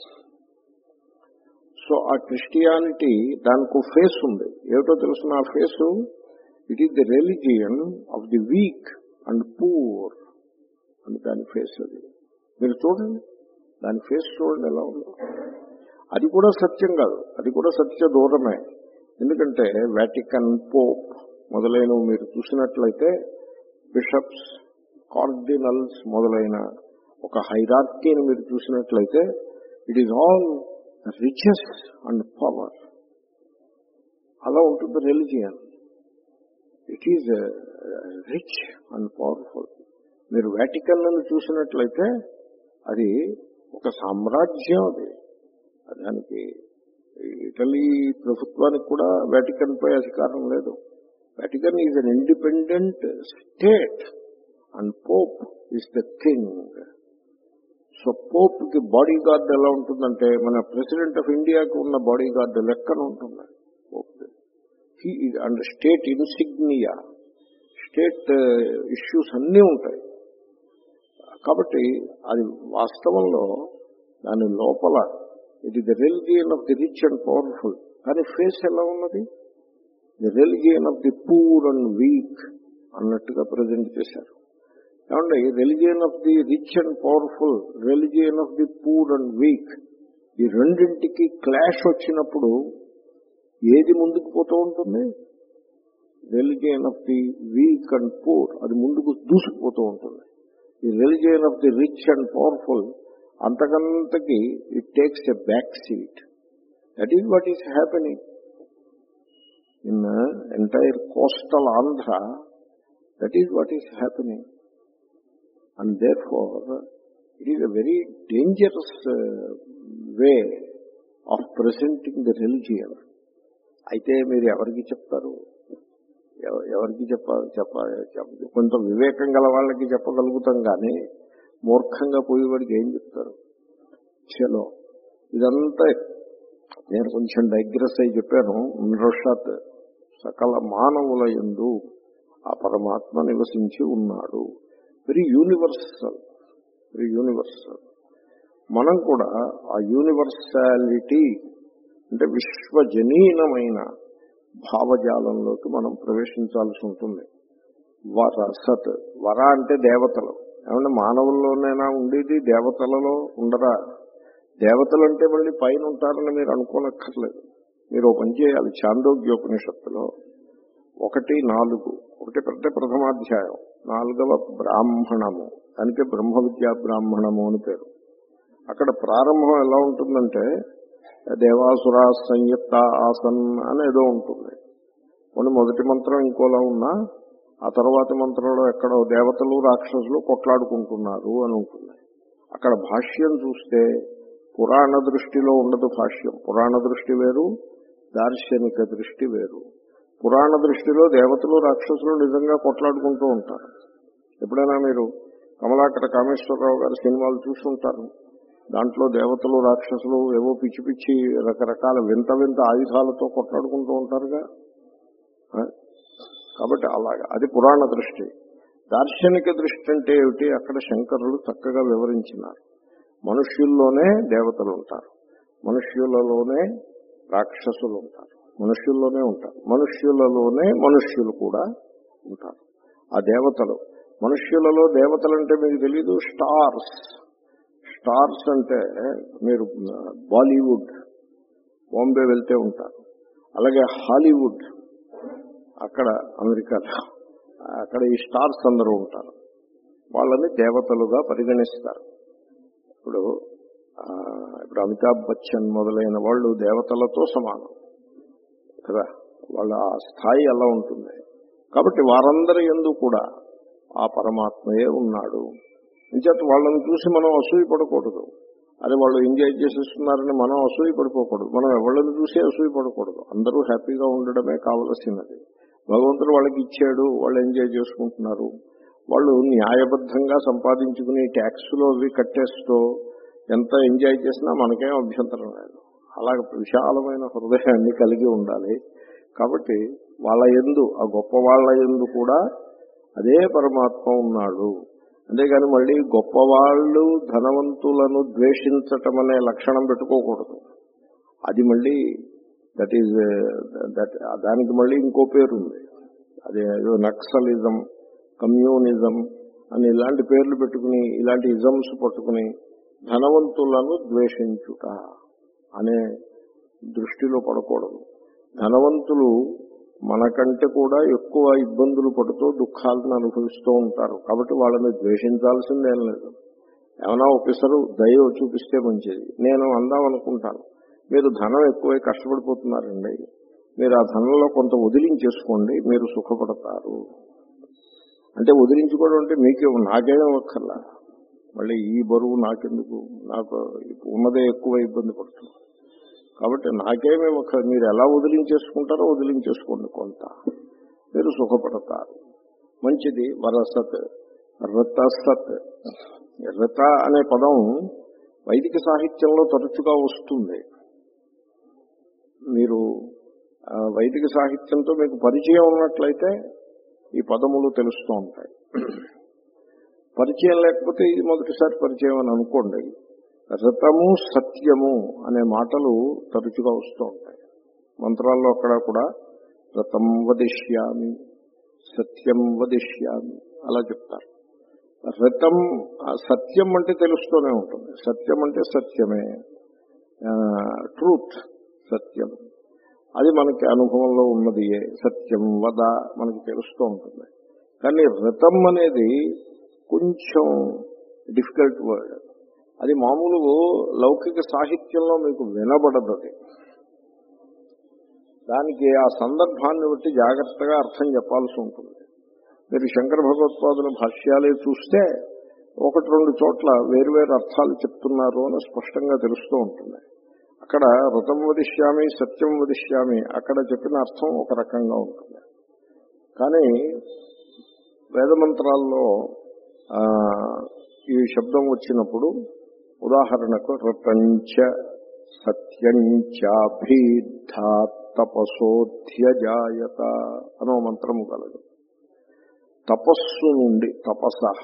సో ఆ క్రిస్టియానిటీ దానికి ఫేస్ ఉంది. ఏమిటో తెలుసిన ఆ face, it is the religion of the weak and poor అని దాని ఫేస్. అది మీరు చూడండి, దాని ఫేస్ చూడండి ఎలా ఉందో. అది కూడా సత్యం కాదు, అది కూడా సత్య దూరమే. ఎందుకంటే వాటికన్ పోప్ మొదలైనవి మీరు చూసినట్లయితే, బిషప్స్, కార్డినల్స్ మొదలైన ఒక హైరార్కీని మీరు చూసినట్లయితే, it is all riches and power. అలా ఉంటుంది religion. It is rich and powerful. మీరు వాటికన్ అని చూసినట్లయితే అది ఒక సామ్రాజ్యం. అది దానికి ఇటలీ ప్రభుత్వానికి కూడా వాటికన్ పై అధికారం లేదు. Vatican is an independent state and pope is the king. So pope కి బాడీ గార్డ్ ఎలా ఉంటుందంటే, మన ప్రెసిడెంట్ ఆఫ్ ఇండియాకి ఉన్న బాడీ గార్డ్ లెక్కన ఉంటుంది pope. And state insignia, state issues అన్నీ ఉంటాయి. కాబట్టి అది వాస్తవంలో దాని లోపల it is the religion of the rich and powerful. కానీ ఫేస్ ఎలా ఉన్నది? The religion of the poor and weak అన్నట్టుగా ప్రజెంట్ చేశారు. ఏమంటే religion of the rich and powerful, religion of the poor and weak, ఈ రెండింటికి క్లాష్ వచ్చినప్పుడు ఏది ముందుకు పోతూ ఉంటుంది? Religion of the weak and poor అది ముందుకు దూసుకుపోతూ ఉంటుంది. ఈ religion of the rich and powerful అంతకంతకి it takes a back seat. That is what is happening in entire coastal Andhra. That is what is happening. And therefore it is a very dangerous way of presenting the religion. అయితే మీరు ఎవరికి చెప్తారు? ఎవరికి చెప్ప చెప్ప కొంచెం వివేకం గల వాళ్ళకి చెప్పగలుగుతాం, కానీ మూర్ఖంగా పోయేవాడికి ఏం చెప్తారు? చలో ఇదంతా నేను కొంచెం డైగ్రెస్ అయి చెప్పాను. నృషత్ సకల మానవుల యందు ఆ పరమాత్మ నివసించి ఉన్నాడు. Very universal, very universal. మనం కూడా ఆ యూనివర్సాలిటీ అంటే విశ్వజనీనమైన భావజాలంలోకి మనం ప్రవేశించాల్సి ఉంటుంది. వర సత్, వర అంటే దేవతలు. ఏమంటే మానవుల్లోనైనా ఉండేది, దేవతలలో ఉండరా? దేవతలు అంటే మళ్ళీ పైన ఉంటారని మీరు అనుకోనక్కర్లేదు. మీరు ఓ పని చేయాలి. ఛాందోగ్యోపనిషత్తులో ఒకటి నాలుగు ఒకటి పెద్ద ప్రథమాధ్యాయం నాలుగవ బ్రాహ్మణము, దానికి బ్రహ్మ విద్యా బ్రాహ్మణము అని పేరు. అక్కడ ప్రారంభం ఎలా ఉంటుందంటే దేవాసురా సంయుక్త ఆసన్ అని ఏదో ఉంటుంది. కొన్ని మొదటి మంత్రం ఇంకోలా ఉన్నా ఆ తర్వాతి మంత్రంలో ఎక్కడో దేవతలు రాక్షసులు కొట్లాడుకుంటున్నారు అని ఉంటుంది. అక్కడ భాష్యం చూస్తే పురాణ దృష్టిలో ఉండదు భాష్యం. పురాణ దృష్టి వేరు, దార్శనిక దృష్టి వేరు. పురాణ దృష్టిలో దేవతలు రాక్షసులు నిజంగా కొట్లాడుకుంటూ ఉంటారు. ఎప్పుడైనా మీరు కమలాకర కామేశ్వరరావు గారి సినిమాలు చూస్తుంటారు. దాంట్లో దేవతలు రాక్షసులు ఏవో పిచ్చి పిచ్చి రకరకాల వింత వింత ఆయుధాలతో కొట్లాడుకుంటూ ఉంటారుగా. కాబట్టి అలాగా అది పురాణ దృష్టి. దార్శనిక దృష్టి అంటే ఏమిటి? అక్కడ శంకరులు చక్కగా వివరించినారు. మనుష్యుల్లోనే దేవతలు ఉంటారు, మనుష్యులలోనే రాక్షసులు ఉంటారు, మనుష్యుల్లోనే ఉంటారు, మనుష్యులలోనే మనుష్యులు కూడా ఉంటారు. ఆ దేవతలు మనుష్యులలో దేవతలంటే మీకు తెలీదు. స్టార్స్, స్టార్స్ అంటే మీరు బాలీవుడ్ బాంబే వెళ్తే ఉంటారు. అలాగే హాలీవుడ్ అక్కడ అమెరికాలో అక్కడ ఈ స్టార్స్ అందరూ ఉంటారు. వాళ్ళని దేవతలుగా పరిగణిస్తారు. ఇప్పుడు ఇప్పుడు అమితాబ్ బచ్చన్ మొదలైన వాళ్ళు దేవతలతో సమానం కదా. వాళ్ళ ఆ స్థాయి ఎలా ఉంటుంది. కాబట్టి వారందరి యందు కూడా ఆ పరమాత్మయే ఉన్నాడు. ఇంచేత వాళ్ళని చూసి మనం అసూయ పడకూడదు. అదే వాళ్ళు ఎంజాయ్ చేసేస్తున్నారని మనం అసూయ పడిపోకూడదు. మనం ఎవళ్ళని చూసి అసూయ పడకూడదు. అందరూ హ్యాపీగా ఉండడమే కావలసినది. భగవంతుడు వాళ్ళకి ఇచ్చాడు, వాళ్ళు ఎంజాయ్ చేసుకుంటున్నారు. వాళ్ళు న్యాయబద్ధంగా సంపాదించుకుని ట్యాక్స్లో అవి కట్టేస్తూ ఎంత ఎంజాయ్ చేసినా మనకేం అభ్యంతరం లేదు. అలాగే విశాలమైన హృదయాన్ని కలిగి ఉండాలి. కాబట్టి వాళ్ళ యందు, ఆ గొప్ప వాళ్ళ యందు కూడా అదే పరమాత్మ ఉన్నాడు. అంతేగాని మళ్ళీ గొప్పవాళ్ళు ధనవంతులను ద్వేషించటం అనే లక్షణం పెట్టుకోకూడదు. అది మళ్ళీ దట్ ఈజ్ దట్ దానికి మళ్ళీ ఇంకో పేరు ఉంది. అదే నక్సలిజం, కమ్యూనిజం అని ఇలాంటి పేర్లు పెట్టుకుని ఇలాంటి ఇజమ్స్ పట్టుకుని ధనవంతులను ద్వేషించుట అనే దృష్టిలో పడకూడదు. ధనవంతులు మనకంటే కూడా ఎక్కువ ఇబ్బందులు పడుతూ దుఃఖాలను అనుభవిస్తూ ఉంటారు. కాబట్టి వాళ్ళని ద్వేషించాల్సిందేం లేదు. ఏమైనా ఒకేసారి దయ చూపిస్తే మంచిది. నేను అందాం అనుకుంటాను, మీరు ధనం ఎక్కువై కష్టపడిపోతున్నారండి, మీరు ఆ ధనంలో కొంత వదిలించేసుకోండి, మీరు సుఖపడతారు. అంటే వదిలించుకోవడం అంటే మీకే నాకేం ఒక్కర్లా, మళ్ళీ ఈ బరువు నాకెందుకు, నాకు ఉన్నదే ఎక్కువ ఇబ్బంది పడుతుంది. కాబట్టి నాకేమే ఒక మీరు ఎలా వదిలించేసుకుంటారో వదిలించేసుకోండి, కొంత మీరు సుఖపడతారు. మంచిది. వరసత్, రతసత్. రత అనే పదం వైదిక సాహిత్యంలో తరచుగా వస్తుంది. మీరు వైదిక సాహిత్యంతో మీకు పరిచయం ఉన్నట్లయితే ఈ పదములు తెలుస్తూ ఉంటాయి. పరిచయం లేకపోతే ఇది మొదటిసారి పరిచయం అని అనుకోండి. రతము సత్యము అనే మాటలు తరచుగా వస్తూ ఉంటాయి మంత్రాల్లో. అక్కడ కూడా రతం వదిష్యామి, సత్యం వదిష్యామి అలా చెప్తారు. రతం సత్యం అంటే తెలుస్తూనే ఉంటుంది. సత్యం అంటే సత్యమే, ట్రూత్, సత్యం. అది మనకి అనుభవంలో ఉన్నది. సత్యం వద మనకి తెలుస్తూ ఉంటుంది. కానీ రతం అనేది కొంచెం డిఫికల్ట్ వర్డ్. అది మామూలు లౌకిక సాహిత్యంలో మీకు వినబడదు. అది దానికి ఆ సందర్భాన్ని బట్టి జాగ్రత్తగా అర్థం చెప్పాల్సి ఉంటుంది. మీరు శంకర భగవత్పాదుల భాష్యాలే చూస్తే ఒకటి రెండు చోట్ల వేరువేరు అర్థాలు చెప్తున్నారు అని స్పష్టంగా తెలుస్తూ ఉంటుంది. అక్కడ రతం వదిష్యామి, సత్యం వదిష్యామి, అక్కడ చెప్పిన అర్థం ఒక రకంగా ఉంటుంది. కానీ వేదమంత్రాల్లో ఈ శబ్దం వచ్చినప్పుడు ఉదాహరణకు రతంచ సత్యంచాభీద్ధా తపసోధ్యజాయత అనో మంత్రము కలదు. తపస్సు నుండి తపసః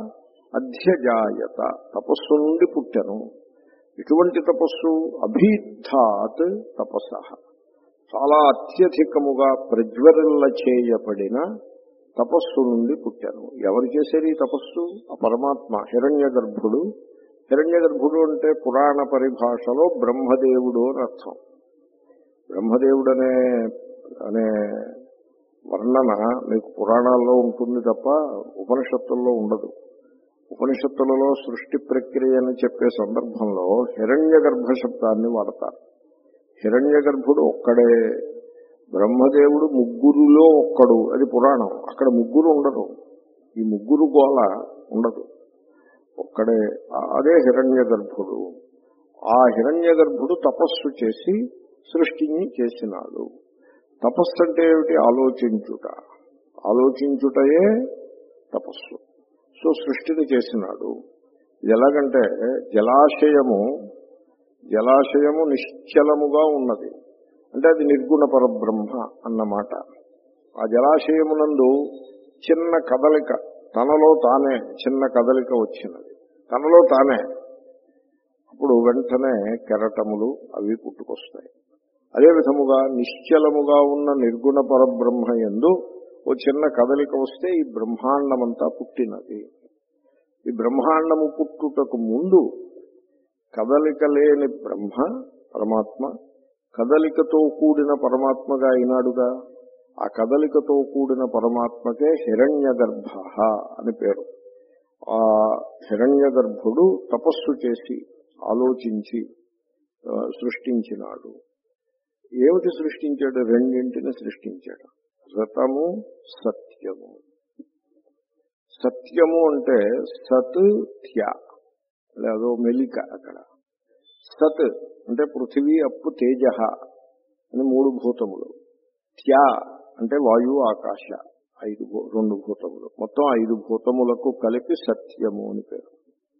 అధ్యజాయత తపస్సు నుండి పుట్టెను. ఇటువంటి తపస్సు అభీద్ధాత్ తపసః చాలా అత్యధికముగా ప్రజ్వరిల్ల చేయబడిన తపస్సు నుండి పుట్టాను. ఎవరు చేశారు ఈ తపస్సు? ఆ పరమాత్మ హిరణ్య గర్భుడు. హిరణ్య గర్భుడు అంటే పురాణ పరిభాషలో బ్రహ్మదేవుడు అని అర్థం. బ్రహ్మదేవుడు అనే అనే వర్ణన మీకు పురాణాల్లో ఉంటుంది తప్ప ఉపనిషత్తుల్లో ఉండదు. ఉపనిషత్తులలో సృష్టి ప్రక్రియని చెప్పే సందర్భంలో హిరణ్య గర్భ శబ్దాన్ని వాడతారు. హిరణ్య గర్భుడు ఒక్కడే, బ్రహ్మదేవుడు ముగ్గురులో ఒక్కడు. అది పురాణం. అక్కడ ముగ్గురు ఉండరు, ఈ ముగ్గురు గోళ ఉండదు, ఒక్కడే. అదే హిరణ్య గర్భుడు. ఆ హిరణ్య గర్భుడు తపస్సు చేసి సృష్టిని చేసినాడు. తపస్సు అంటే ఏమిటి? ఆలోచించుట. ఆలోచించుటయే తపస్సు. సో సృష్టిని చేసినాడు. ఇది ఎలాగంటే జలాశయము జలాశయము నిశ్చలముగా ఉన్నది అంటే అది నిర్గుణ పరబ్రహ్మ అన్నమాట. ఆ జలాశయమునందు చిన్న కదలిక, తనలో తానే చిన్న కదలిక వచ్చినది, తనలో తానే. అప్పుడు వెంటనే కెరటములు అవి పుట్టుకొస్తాయి. అదే విధముగా నిశ్చలముగా ఉన్న నిర్గుణ పరబ్రహ్మ యందు ఓ చిన్న కదలిక వస్తే ఈ బ్రహ్మాండమంతా పుట్టినది. ఈ బ్రహ్మాండము పుట్టుటకు ముందు కదలిక లేని బ్రహ్మ పరమాత్మ కదలికతో కూడిన పరమాత్మగా అయినాడుగా. ఆ కదలికతో కూడిన పరమాత్మకే హిరణ్య గర్భ అని పేరు. ఆ హిరణ్య గర్భుడు తపస్సు చేసి ఆలోచించి సృష్టించినాడు. ఏమిటి సృష్టించాడు? రెండింటిని సృష్టించాడు. రతము సత్యము. సత్యము అంటే సత్ త్య, లేదో మెలిక. అక్కడ సత్ అంటే పృథివీ అప్పు తేజ అని మూడు భూతములు. త్య అంటే వాయువు ఆకాశ ఐదు రెండు భూతములు. మొత్తం ఐదు భూతములకు కలిపి సత్యము అని పేరు.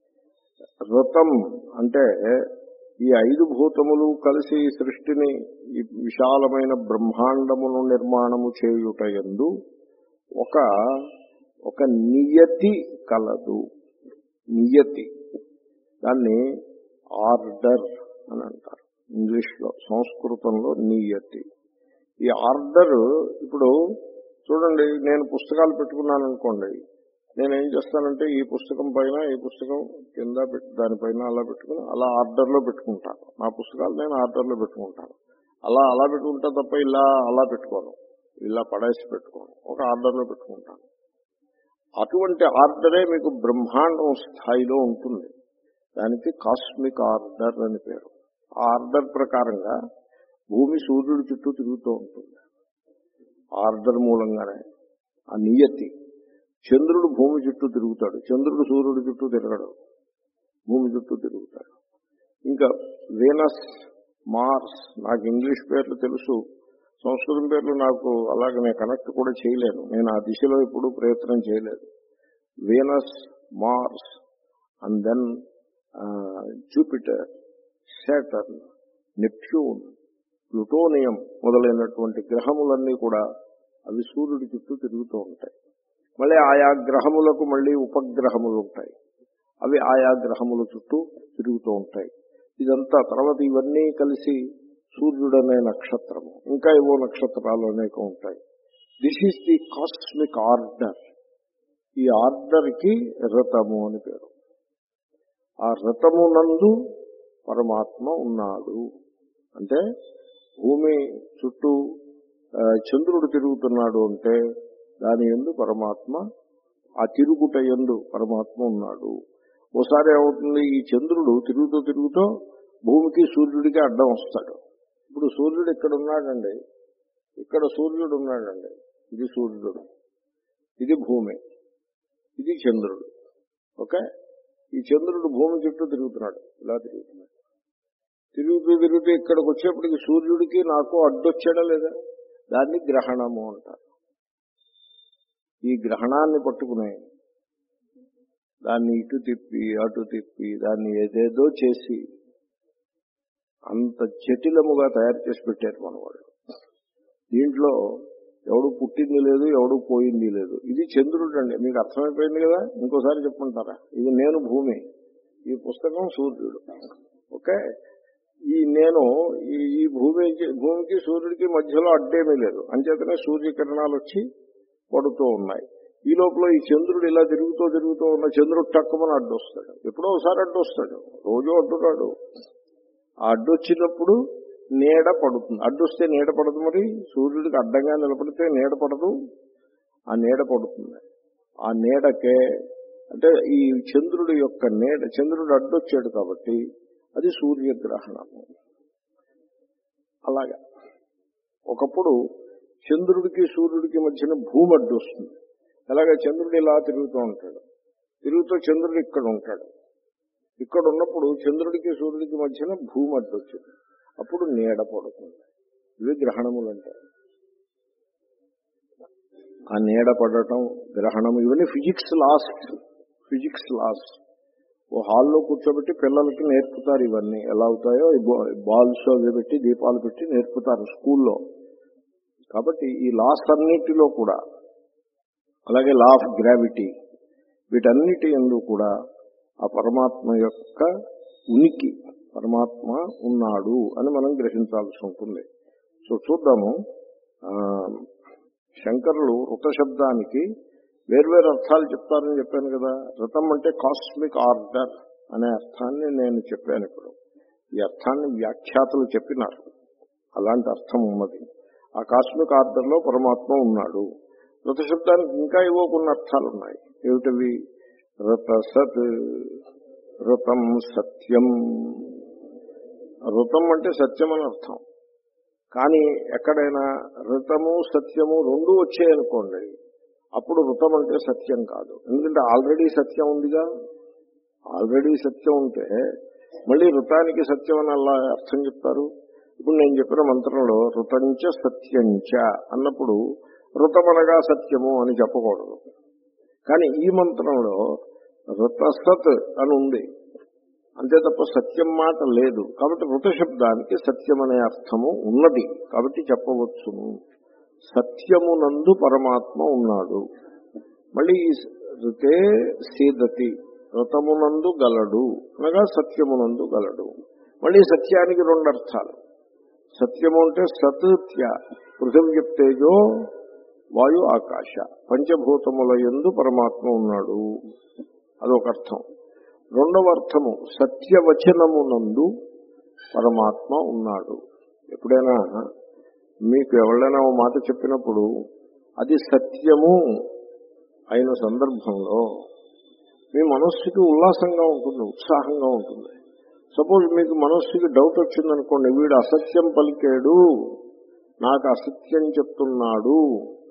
రతం అంటే ఈ ఐదు భూతములు కలిసి సృష్టిని ఈ విశాలమైన బ్రహ్మాండమును నిర్మాణము చేయుటయందు ఒక ఒక నియతి కలదు. నియతి, దాన్ని ఆర్డర్ అని అంటారు ఇంగ్లీష్లో. సంస్కృతంలో నియతి. ఈ ఆర్డర్ ఇప్పుడు చూడండి, నేను పుస్తకాలు పెట్టుకున్నాను అనుకోండి, నేనేం చేస్తానంటే ఈ పుస్తకం పైన ఈ పుస్తకం కింద పెట్టి దానిపైన అలా పెట్టుకుని అలా ఆర్డర్లో పెట్టుకుంటాను. నా పుస్తకాలు నేను ఆర్డర్లో పెట్టుకుంటాను. అలా అలా పెట్టుకుంటా తప్ప ఇలా అలా పెట్టుకోను, ఇలా పడేసి పెట్టుకోను, ఒక ఆర్డర్లో పెట్టుకుంటాను. అటువంటి ఆర్డరే మీకు బ్రహ్మాండం స్థాయిలో ఉంటుంది. దానికి కాస్మిక్ ఆర్డర్ అని పేరు. ఆ ఆర్డర్ ప్రకారంగా భూమి సూర్యుడి చుట్టూ తిరుగుతూ ఉంటుంది. ఆర్డర్ మూలంగానే ఆ నియతి. చంద్రుడు భూమి చుట్టూ తిరుగుతాడు, చంద్రుడు సూర్యుడి చుట్టూ తిరగడు, భూమి చుట్టూ తిరుగుతాడు. ఇంకా వీనస్, మార్స్, నాకు ఇంగ్లీష్ పేర్లు తెలుసు, సంస్కృతం పేర్లు నాకు అలాగే నేను కనెక్ట్ కూడా చేయలేను. నేను ఆ దిశలో ఎప్పుడూ ప్రయత్నం చేయలేదు. Venus, Mars and then Jupiter, Saturn, Neptune, plutonium మొదలైనటువంటి గ్రహములన్నీ కూడా అవి సూర్యుడి చుట్టూ తిరుగుతూ ఉంటాయి. మళ్ళీ ఆయా గ్రహములకు మళ్ళీ ఉపగ్రహములు ఉంటాయి, అవి ఆయా గ్రహముల చుట్టూ తిరుగుతూ ఉంటాయి. ఇదంతా తర్వాత ఇవన్నీ కలిసి సూర్యుడనే నక్షత్రము, ఇంకా ఏవో నక్షత్రాలు అనేక ఉంటాయి. This is the cosmic order. ఈ ఆర్డర్కి రతము అని పేరు. ఆ రతమునందు పరమాత్మ ఉన్నాడు. అంటే భూమి చుట్టూ చంద్రుడు తిరుగుతున్నాడు అంటే దాని యందు పరమాత్మ, ఆ తిరుగుట యందు పరమాత్మ ఉన్నాడు. ఓసారి ఏమవుతుంది, ఈ చంద్రుడు తిరుగుతూ తిరుగుతూ భూమికి సూర్యుడికి అడ్డం వస్తాడు. ఇప్పుడు సూర్యుడు ఇక్కడ ఉన్నాడండి, ఇక్కడ సూర్యుడు ఉన్నాడండి, ఇది సూర్యుడు, ఇది భూమి, ఇది చంద్రుడు. ఓకే, ఈ చంద్రుడు భూమి చుట్టూ తిరుగుతున్నాడు, ఇలా తిరుగుతున్నాడు. తిరుగుతూ తిరుగుతూ ఇక్కడికి వచ్చేప్పటికి సూర్యుడికి నాకు అడ్డొచ్చాడా లేదా? దాన్ని గ్రహణము అంటారు. ఈ గ్రహణాన్ని పట్టుకుని దాన్ని ఇటు తిప్పి అటు తిప్పి దాన్ని ఏదేదో చేసి అంత జటిలముగా తయారు చేసి పెట్టారు మన వాళ్ళు. దీంట్లో ఎవడు పుట్టింది లేదు, ఎవడు పోయింది లేదు. ఇది చంద్రుడు అండి, మీకు అర్థమైపోయింది కదా. ఇంకోసారి చెప్పమంటారా? ఇది నేను భూమి, ఈ పుస్తకం సూర్యుడు. ఓకే, ఈ నేను ఈ భూమికి భూమికి సూర్యుడికి మధ్యలో అడ్డేమీ లేదు, అంచేతనే సూర్యకిరణాలు వచ్చి పడుతూ ఉన్నాయి. ఈ లోపల ఈ చంద్రుడు ఇలా తిరుగుతూ తిరుగుతూ ఉన్న చంద్రుడు టక్కుమని అడ్డు వస్తాడు. ఎప్పుడో ఒకసారి అడ్డు వస్తాడు, రోజు అడ్డురాడు. ఆ అడ్డు వచ్చినప్పుడు నీడ పడుతుంది. అడ్డు వస్తే నీడ పడదు. మరి సూర్యుడికి అడ్డంగా నిలబడితే నీడ పడదు, ఆ నీడ పడుతుంది. ఆ నీడకే అంటే ఈ చంద్రుడి యొక్క నీడ, చంద్రుడు అడ్డొచ్చాడు కాబట్టి అది సూర్యగ్రహణము. అలాగా ఒకప్పుడు చంద్రుడికి సూర్యుడికి మధ్యన భూమి అడ్డు వస్తుంది. అలాగే చంద్రుడు ఇలా తిరుగుతూ ఉంటాడు, తిరుగుతూ చంద్రుడు ఇక్కడ ఉంటాడు. ఇక్కడ ఉన్నప్పుడు చంద్రుడికి సూర్యుడికి మధ్యన భూమి అడ్డు వచ్చింది, అప్పుడు నీడ పడుతుంది. ఇవి గ్రహణములు అంటారు. ఆ నీడ పడటం, గ్రహణము, ఇవన్నీ ఫిజిక్స్ లాస్. ఫిజిక్స్ లాస్ ఓ హాల్లో కూర్చోబెట్టి పిల్లలకి నేర్పుతారు. ఇవన్నీ ఎలా అవుతాయో బాల్స్ అవి పెట్టి దీపాలు పెట్టి నేర్పుతారు స్కూల్లో. కాబట్టి ఈ లాస్ అన్నిటిలో కూడా, అలాగే లా ఆఫ్ గ్రావిటీ, వీటన్నిటి యందు కూడా ఆ పరమాత్మ యొక్క ఉనికి, పరమాత్మ ఉన్నాడు అని మనం గ్రహించాల్సి ఉంటుంది. సో చూద్దాము. శంకరులు ఋత శబ్దానికి వేర్వేరు అర్థాలు చెప్తారని చెప్పాను కదా. ఋతం అంటే కాస్మిక్ ఆర్డర్ అనే అర్థాన్ని నేను చెప్పాను. ఇప్పుడు ఈ అర్థాన్ని వ్యాఖ్యాతలు చెప్పినారు, అలాంటి అర్థం ఉన్నది. ఆ కాస్మిక్ ఆర్డర్ లో పరమాత్మ ఉన్నాడు. ఋత శబ్దానికి ఇంకా ఏవో కొన్ని అర్థాలు ఉన్నాయి. ఏమిటవి? ఋత సత్, ఋతం సత్యం. ఋతం అంటే సత్యం అని అర్థం. కానీ ఎక్కడైనా ఋతము సత్యము రెండు వచ్చాయనుకోండి, అప్పుడు ఋతం అంటే సత్యం కాదు. ఎందుకంటే ఆల్రెడీ సత్యం ఉందిగా. ఆల్రెడీ సత్యం ఉంటే మళ్ళీ ఋతానికి సత్యం అని అలా అర్థం చెప్తారు. ఇప్పుడు నేను చెప్పిన మంత్రంలో ఋతంచ సత్యంచ అన్నప్పుడు ఋతమనగా సత్యము అని చెప్పకూడదు. కానీ ఈ మంత్రంలో ఋతసత్ అని ఉంది, అంతే తప్ప సత్యం మాట లేదు. కాబట్టి ఋత శబ్దానికి సత్యం అనే అర్థము ఉన్నది, కాబట్టి చెప్పవచ్చును. సత్యమునందు పరమాత్మ ఉన్నాడు. మళ్ళీ ఋతే సీదతి, ఋతమునందు గలడు అనగా సత్యమునందు గలడు. మళ్ళీ సత్యానికి రెండు అర్థాలు. సత్యము అంటే సత్య, పృథివ్యప్తేజో వాయు ఆకాశ, పంచభూతముల యందు పరమాత్మ ఉన్నాడు, అదొక అర్థం. రెండవ అర్థము సత్యవచనమునందు పరమాత్మ ఉన్నాడు. ఎప్పుడైనా మీకు ఎవరైనా ఓ మాట చెప్పినప్పుడు అది సత్యము అయిన సందర్భంలో మీ మనస్సుకి ఉల్లాసంగా ఉంటుంది, ఉత్సాహంగా ఉంటుంది. సపోజ్ మీకు మనస్సుకి డౌట్ వచ్చిందనుకోండి, వీడు అసత్యం పలికాడు, నాకు అసత్యం చెప్తున్నాడు.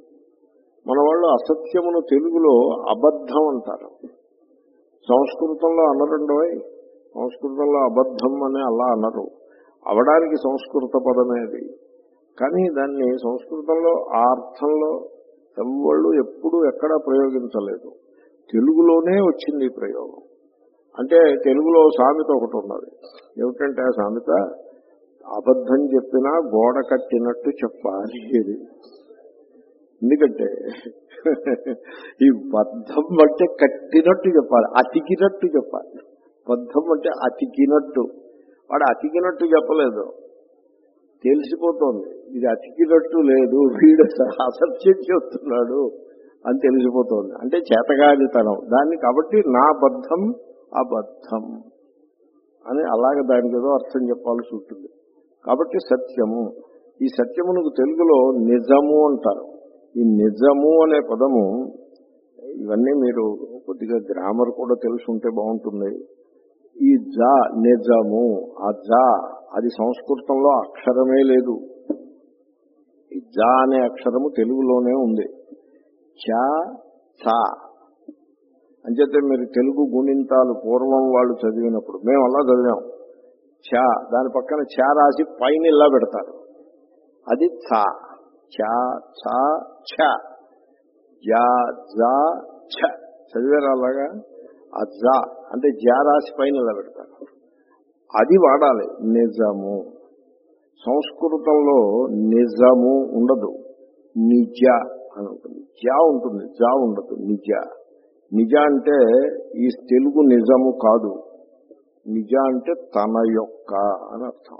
మన వాళ్ళు అసత్యమును తెలుగులో అబద్ధం అంటారు, సంస్కృతంలో అనరండోయ్. సంస్కృతంలో అబద్ధం అని అలా అనరు, అవడానికి సంస్కృత పదమేది. కానీ దాన్ని సంస్కృతంలో ఆ అర్థంలో ఎవళ్ళు ఎప్పుడూ ఎక్కడా ప్రయోగించలేదు. తెలుగులోనే వచ్చింది ఈ ప్రయోగం. అంటే తెలుగులో సామెత ఒకటి ఉన్నది. ఏమిటంటే ఆ సామెత, అబద్ధం చెప్పినా గోడ కట్టినట్టు చెప్పాలి. ఎందుకంటే ఈ బద్ధం అంటే కట్టినట్టు చెప్పాలి, అతికినట్టు చెప్పాలి. బద్ధం అంటే అతికినట్టు. వాడు అతికినట్టు చెప్పలేదు, తెలిసిపోతోంది ఇది అతికినట్టు లేదు, వీడు అసత్యం చెప్తున్నాడు అని తెలిసిపోతోంది. అంటే చేతగానితనం దాన్ని. కాబట్టి నా బద్ధం అబద్ధం అని అలాగే దానికి ఏదో అర్థం చెప్పాల్సి ఉంటుంది. కాబట్టి సత్యము, ఈ సత్యమునకు తెలుగులో నిజము అంటారు. ఈ నిజము అనే పదము, ఇవన్నీ మీరు కొద్దిగా గ్రామర్ కూడా తెలుసుంటే బాగుంటుంది. ఈ జా నిజము, ఆ జా అది సంస్కృతంలో అక్షరమే లేదు. ఈ జా అనే అక్షరము తెలుగులోనే ఉంది. చా చా అంచేతే మీరు తెలుగు గుణింతాలు పూర్వం వాళ్ళు చదివినప్పుడు, మేము అలా చదివాం. చా దాని పక్కన చా రాసి పైన ఇలా పెడతారు, అది చా. చా చా ఛ, జా జా ఛ చదివారు అలాగా. ఆ జా అంటే జా రాసి పైన ఇలా పెడతారు. అది వాడాలి. నిజము. సంస్కృతంలో నిజము ఉండదు, నిజ అని ఉంటుంది. జా ఉంటుంది, జా ఉండదు. నిజ. నిజ అంటే ఈ తెలుగు నిజము కాదు. నిజ అంటే తన యొక్క అని అర్థం.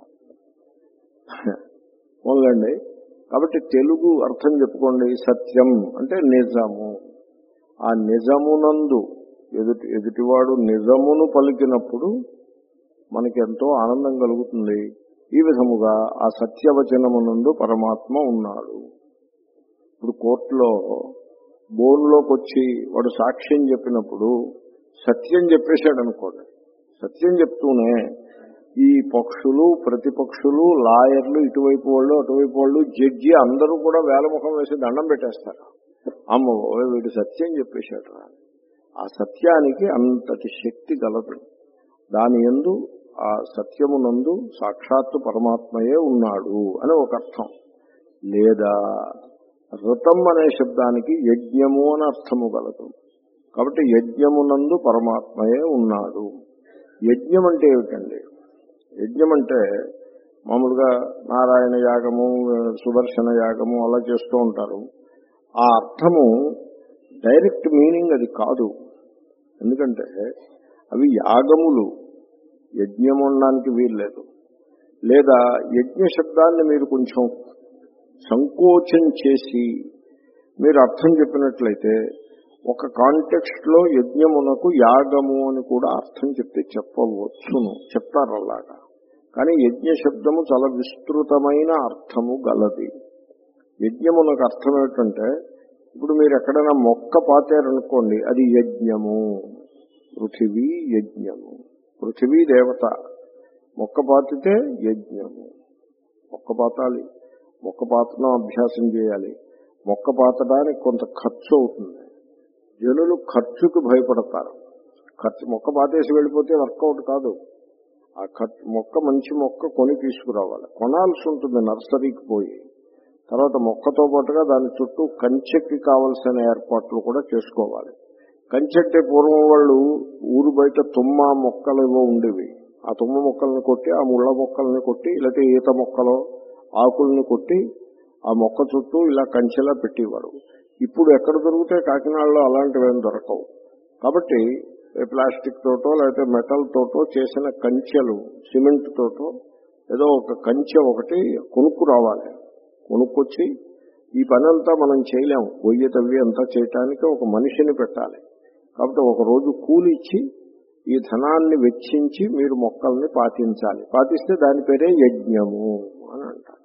మొదలండి. కాబట్టి తెలుగు అర్థం చెప్పుకోండి. సత్యం అంటే నిజము. ఆ నిజమునందు ఎదుటి ఎదుటివాడు నిజమును పలికినప్పుడు మనకి ఎంతో ఆనందం కలుగుతుంది. ఈ విధముగా ఆ సత్యవచనమునందు పరమాత్మ ఉన్నాడు. ఇప్పుడు కోర్టులో బోర్డులోకి వచ్చి వాడు సాక్ష్యం చెప్పినప్పుడు సత్యం చెప్పేశాడు అనుకోండి. సత్యం చెప్తూనే ఈ పక్షులు, ప్రతిపక్షులు, లాయర్లు, ఇటువైపు వాళ్ళు, అటువైపు వాళ్ళు, జడ్జి అందరూ కూడా వేలముఖం వేసి దండం పెట్టేస్తారు. అమ్మో వీడు సత్యం చెప్పేశాడు రా. ఆ సత్యానికి అంతటి శక్తి గలదు. దాని యందు ఆ సత్యమునందు సాక్షాత్తు పరమాత్మయే ఉన్నాడు అని ఒక అర్థం. లేదా ఋతం అనే శబ్దానికి యజ్ఞము అని అర్థము గలదు. కాబట్టి యజ్ఞమునందు పరమాత్మయే ఉన్నాడు. యజ్ఞం అంటే ఏమిటండి? యజ్ఞం అంటే మామూలుగా నారాయణ యాగము, సుదర్శన యాగము అలా చేస్తూ ఉంటారు. ఆ అర్థము డైరెక్ట్ మీనింగ్ అది కాదు. ఎందుకంటే అవి యాగములు, యజ్ఞం ఉండడానికి వీల్లేదు. లేదా యజ్ఞ శబ్దాన్ని మీరు కొంచెం సంకోచం చేసి మీరు అర్థం చెప్పినట్లయితే ఒక కాంటెక్స్ట్ లో యజ్ఞమునకు యాగము అని కూడా అర్థం చెప్తే చెప్పవచ్చును, చెప్తారు అలాగా. కానీ యజ్ఞ శబ్దము చాలా విస్తృతమైన అర్థము గలది. యజ్ఞమునకు అర్థం ఏమిటంటే ఇప్పుడు మీరు ఎక్కడైనా మొక్క పాతారనుకోండి, అది యజ్ఞము. పృథివీ యజ్ఞము. పృథివీ దేవత. మొక్క పాతితే యజ్ఞము. మొక్క పాతాలి, మొక్క పాతడం అభ్యాసం చేయాలి. మొక్క పాతడానికి కొంత ఖర్చు అవుతుంది. జనులు ఖర్చుకు భయపడతారు. ఖర్చు మొక్క పాతేసి వెళ్ళిపోతే వర్కౌట్ కాదు. ఆ ఖర్చు మొక్క మంచి మొక్క కొని తీసుకురావాలి, కొనాల్సి ఉంటుంది నర్సరీకి పోయి. తర్వాత మొక్కతో పాటుగా దాని చుట్టూ కంచెకి కావలసిన ఏర్పాట్లు కూడా చేసుకోవాలి. కంచెట్టే పూర్వం వాళ్ళు ఊరు బయట తుమ్మ మొక్కలు ఏవో ఉండేవి. ఆ తుమ్మ మొక్కల్ని కొట్టి, ఆ ముళ్ళ మొక్కల్ని కొట్టి, లేకపోతే ఈత మొక్కలో ఆకుల్ని కొట్టి ఆ మొక్క చుట్టూ ఇలా కంచెలా పెట్టేవారు. ఇప్పుడు ఎక్కడ దొరికితే కాకినాడలో అలాంటివేం దొరకవు. కాబట్టి ప్లాస్టిక్ తోటో లేకపోతే మెటల్ తోటో చేసిన కంచెలు, సిమెంట్ తోటో ఏదో ఒక కంచె ఒకటి కొనుక్కు రావాలి. కొనుక్కొచ్చి ఈ పని అంతా మనం చేయలేము, గొయ్య తవ్వి అంతా చేయటానికి ఒక మనిషిని పెట్టాలి. కాబట్టి ఒక రోజు కూలి ఇచ్చి ఈ ధనాన్ని వెచ్చించి మీరు మొక్కల్ని పాతించాలి. పాతిస్తే దాని పేరే యజ్ఞము అని అంటారు.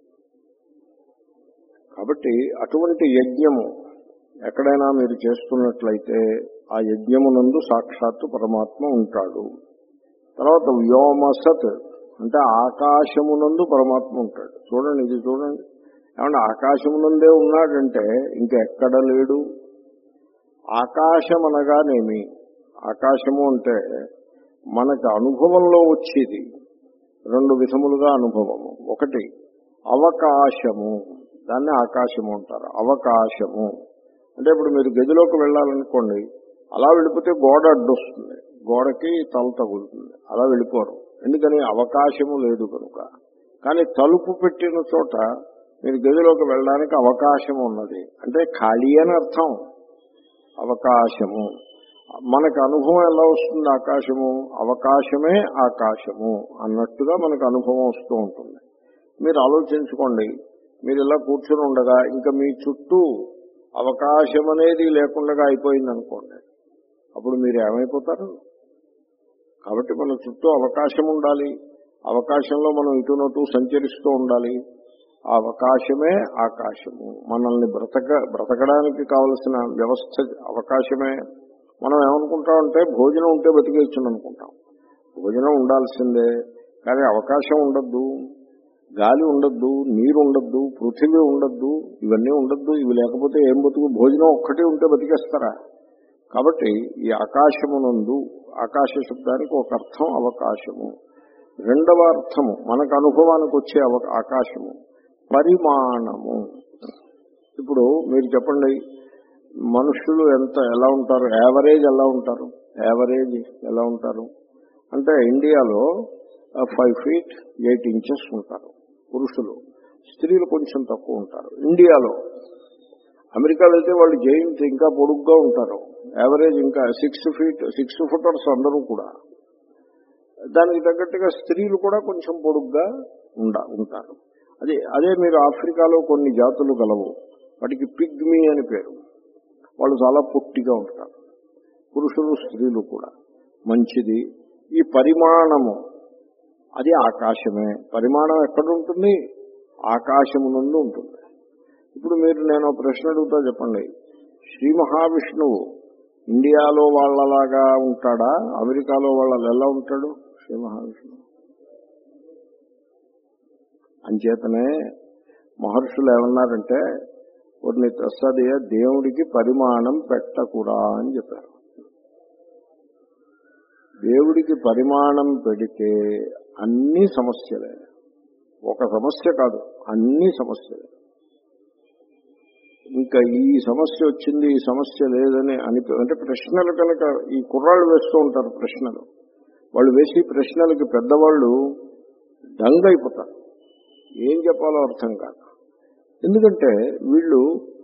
కాబట్టి అటువంటి యజ్ఞము ఎక్కడైనా మీరు చేస్తున్నట్లయితే ఆ యజ్ఞమునందు సాక్షాత్తు పరమాత్మ ఉంటాడు. తర్వాత వ్యోమసత్ అంటే ఆకాశమునందు పరమాత్మ ఉంటాడు. చూడండి, ఇది చూడండి. ఏమన్నా ఆకాశమునందే ఉన్నాడంటే ఇంకెక్కడ లేడు. ఆకాశం అనగానేమి? ఆకాశము అంటే మనకు అనుభవంలో వచ్చేది రెండు విధములుగా అనుభవము. ఒకటి అవకాశము, దాన్ని ఆకాశము అంటారు. అవకాశము అంటే ఇప్పుడు మీరు గదిలోకి వెళ్ళాలనుకోండి, అలా వెళ్ళిపోతే గోడ అడ్డొస్తుంది, గోడకి తల తగులుతుంది, అలా వెళ్ళిపోరు. ఎందుకని? అవకాశము లేదు కనుక. కానీ తలుపు పెట్టిన చోట మీరు గదిలోకి వెళ్ళడానికి అవకాశం ఉన్నది అంటే ఖాళీ అని అర్థం. అవకాశము మనకు అనుభవం ఎలా వస్తుంది? ఆకాశము అవకాశమే ఆకాశము అన్నట్టుగా మనకు అనుభవం వస్తూ ఉంటుంది. మీరు ఆలోచించుకోండి, మీరు ఇలా కూర్చొని ఉండగా ఇంకా మీ చుట్టూ అవకాశం అనేది లేకుండా అయిపోయింది అనుకోండి, అప్పుడు మీరు ఏమైపోతారు? కాబట్టి మన చుట్టూ అవకాశం ఉండాలి. అవకాశంలో మనం ఇటునటు సంచరిస్తూ ఉండాలి. ఆ అవకాశమే ఆకాశము. మనల్ని బ్రతక బ్రతకడానికి కావలసిన వ్యవస్థ అవకాశమే. మనం ఏమనుకుంటామంటే భోజనం ఉంటే బతికేయచ్చు అనుకుంటాం. భోజనం ఉండాల్సిందే, కానీ అవకాశం ఉండద్దు, గాలి ఉండద్దు, నీరు ఉండద్దు, పృథివీ ఉండద్దు, ఇవన్నీ ఉండద్దు. ఇవి లేకపోతే ఏం బతుకు? భోజనం ఒక్కటే ఉంటే బతికేస్తారా? కాబట్టి ఈ ఆకాశమునందు, ఆకాశ శబ్దానికి ఒక అర్థం అవకాశము. రెండవ అర్థము మనకు అనుభవానికి వచ్చే ఆకాశము పరిమాణము. ఇప్పుడు మీరు చెప్పండి, మనుషులు ఎంత ఎలా ఉంటారు, యావరేజ్ ఎలా ఉంటారు, యావరేజ్ ఎలా ఉంటారు అంటే ఇండియాలో ఫైవ్ ఫీట్ ఎయిట్ ఇంచెస్ ఉంటారు పురుషులు, స్త్రీలు కొంచెం తక్కువ ఉంటారు ఇండియాలో. అమెరికాలో అయితే వాళ్ళు జైంట్ ఇంకా పొడుగ్గా ఉంటారు, యావరేజ్ ఇంకా సిక్స్ ఫీట్ సిక్స్ ఫుటర్స్ అందరూ కూడా. దానికి తగ్గట్టుగా స్త్రీలు కూడా కొంచెం పొడుగ్గా ఉండ ఉంటారు. అదే అదే మీరు ఆఫ్రికాలో కొన్ని జాతులు గలవు, వాటికి పిగ్మీ అని పేరు, వాళ్ళు చాలా పొట్టిగా ఉంటారు, పురుషులు స్త్రీలు కూడా. మంచిది. ఈ పరిమాణము అది ఆకాశమే. పరిమాణం ఎక్కడ ఉంటుంది? ఆకాశము నుండి ఉంటుంది. ఇప్పుడు మీరు నేను ప్రశ్న అడుగుతా, చెప్పండి, శ్రీ మహావిష్ణువు ఇండియాలో వాళ్ళలాగా ఉంటాడా, అమెరికాలో వాళ్ళ ఎలా ఉంటాడు శ్రీ మహావిష్ణువు? అంచేతనే మహర్షులు ఏమన్నారంటే, కొన్ని ప్రసాదయ దేవుడికి పరిమాణం పెట్టకురా అని చెప్పారు. దేవుడికి పరిమాణం పెడితే అన్ని సమస్యలే, ఒక సమస్య కాదు అన్ని సమస్యలే. ఇంకా ఈ సమస్య వచ్చింది ఈ సమస్య లేదని అని అంటే ప్రశ్నలు కనుక ఈ కుర్రాళ్ళు వేస్తూ ఉంటారు ప్రశ్నలు, వాళ్ళు వేసి ప్రశ్నలకి పెద్దవాళ్ళు దంగ అయిపోతారు, ఏం చెప్పాలో అర్థం కాదు. ఎందుకంటే వీళ్ళు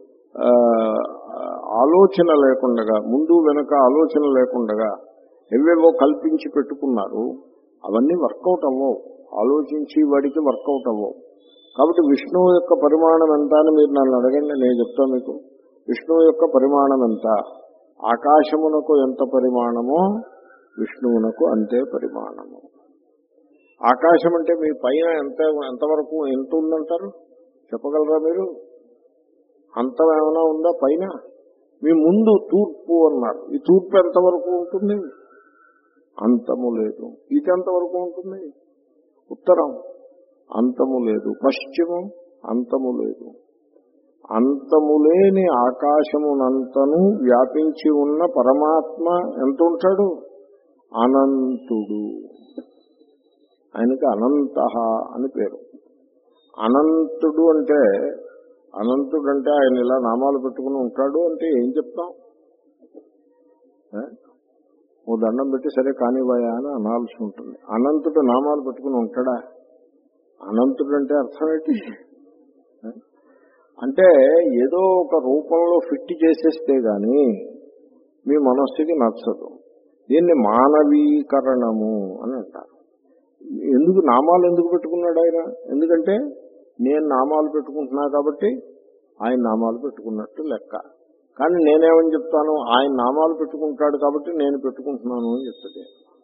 ఆలోచన లేకుండా, ముందు వెనక ఆలోచన లేకుండా ఎవేవో కల్పించి పెట్టుకున్నారు, అవన్నీ వర్కౌట్ అవ్వవు, ఆలోచించి వాడికి వర్కౌట్ అవ్వవు. కాబట్టి విష్ణువు యొక్క పరిమాణం ఎంత అని మీరు నన్ను అడగండి, నేను చెప్తాను మీకు. విష్ణువు యొక్క పరిమాణం ఎంత? ఆకాశమునకు ఎంత పరిమాణమో విష్ణువునకు అంతే పరిమాణము. ఆకాశం అంటే మీ పైన ఎంత ఎంతవరకు ఎంత ఉందంటారు చెప్పగలరా మీరు? అంతం ఏమైనా ఉందా పైన? మీ ముందు తూర్పు అన్నారు, ఈ తూర్పు ఎంతవరకు ఉంటుంది? అంతము లేదు. ఇది ఎంతవరకు ఉంటుంది? ఉత్తరం అంతము లేదు. పశ్చిమం అంతము లేదు. అంతము లేని ఆకాశమునంతను వ్యాపించి ఉన్న పరమాత్మ ఎంత ఉంటాడు? అనంతుడు. ఆయనకి అనంతః అని పేరు. అనంతుడు అంటే అనంతుడు అంటే ఆయన ఇలా నామాలు పెట్టుకుని ఉంటాడు అంటే ఏం చెప్తాం? ఓ దండం పెట్టి సరే కానివ్వయా అని అనాల్సి ఉంటుంది. అనంతుడు నామాలు పెట్టుకుని ఉంటాడా? అనంతుడు అంటే అర్థం ఏంటి? అంటే ఏదో ఒక రూపంలో ఫిట్ చేసేస్తే గాని మీ మనస్సుకి నచ్చదు. దీన్ని మానవీకరణము అని అంటారు. ఎందుకు నామాలు ఎందుకు పెట్టుకున్నాడు ఆయన? ఎందుకంటే నేను నామాలు పెట్టుకుంటున్నా కాబట్టి ఆయన నామాలు పెట్టుకున్నట్టు లెక్క. కానీ నేనేమని చెప్తాను? ఆయన నామాలు పెట్టుకుంటాడు కాబట్టి నేను పెట్టుకుంటున్నాను అని చెప్తుంది.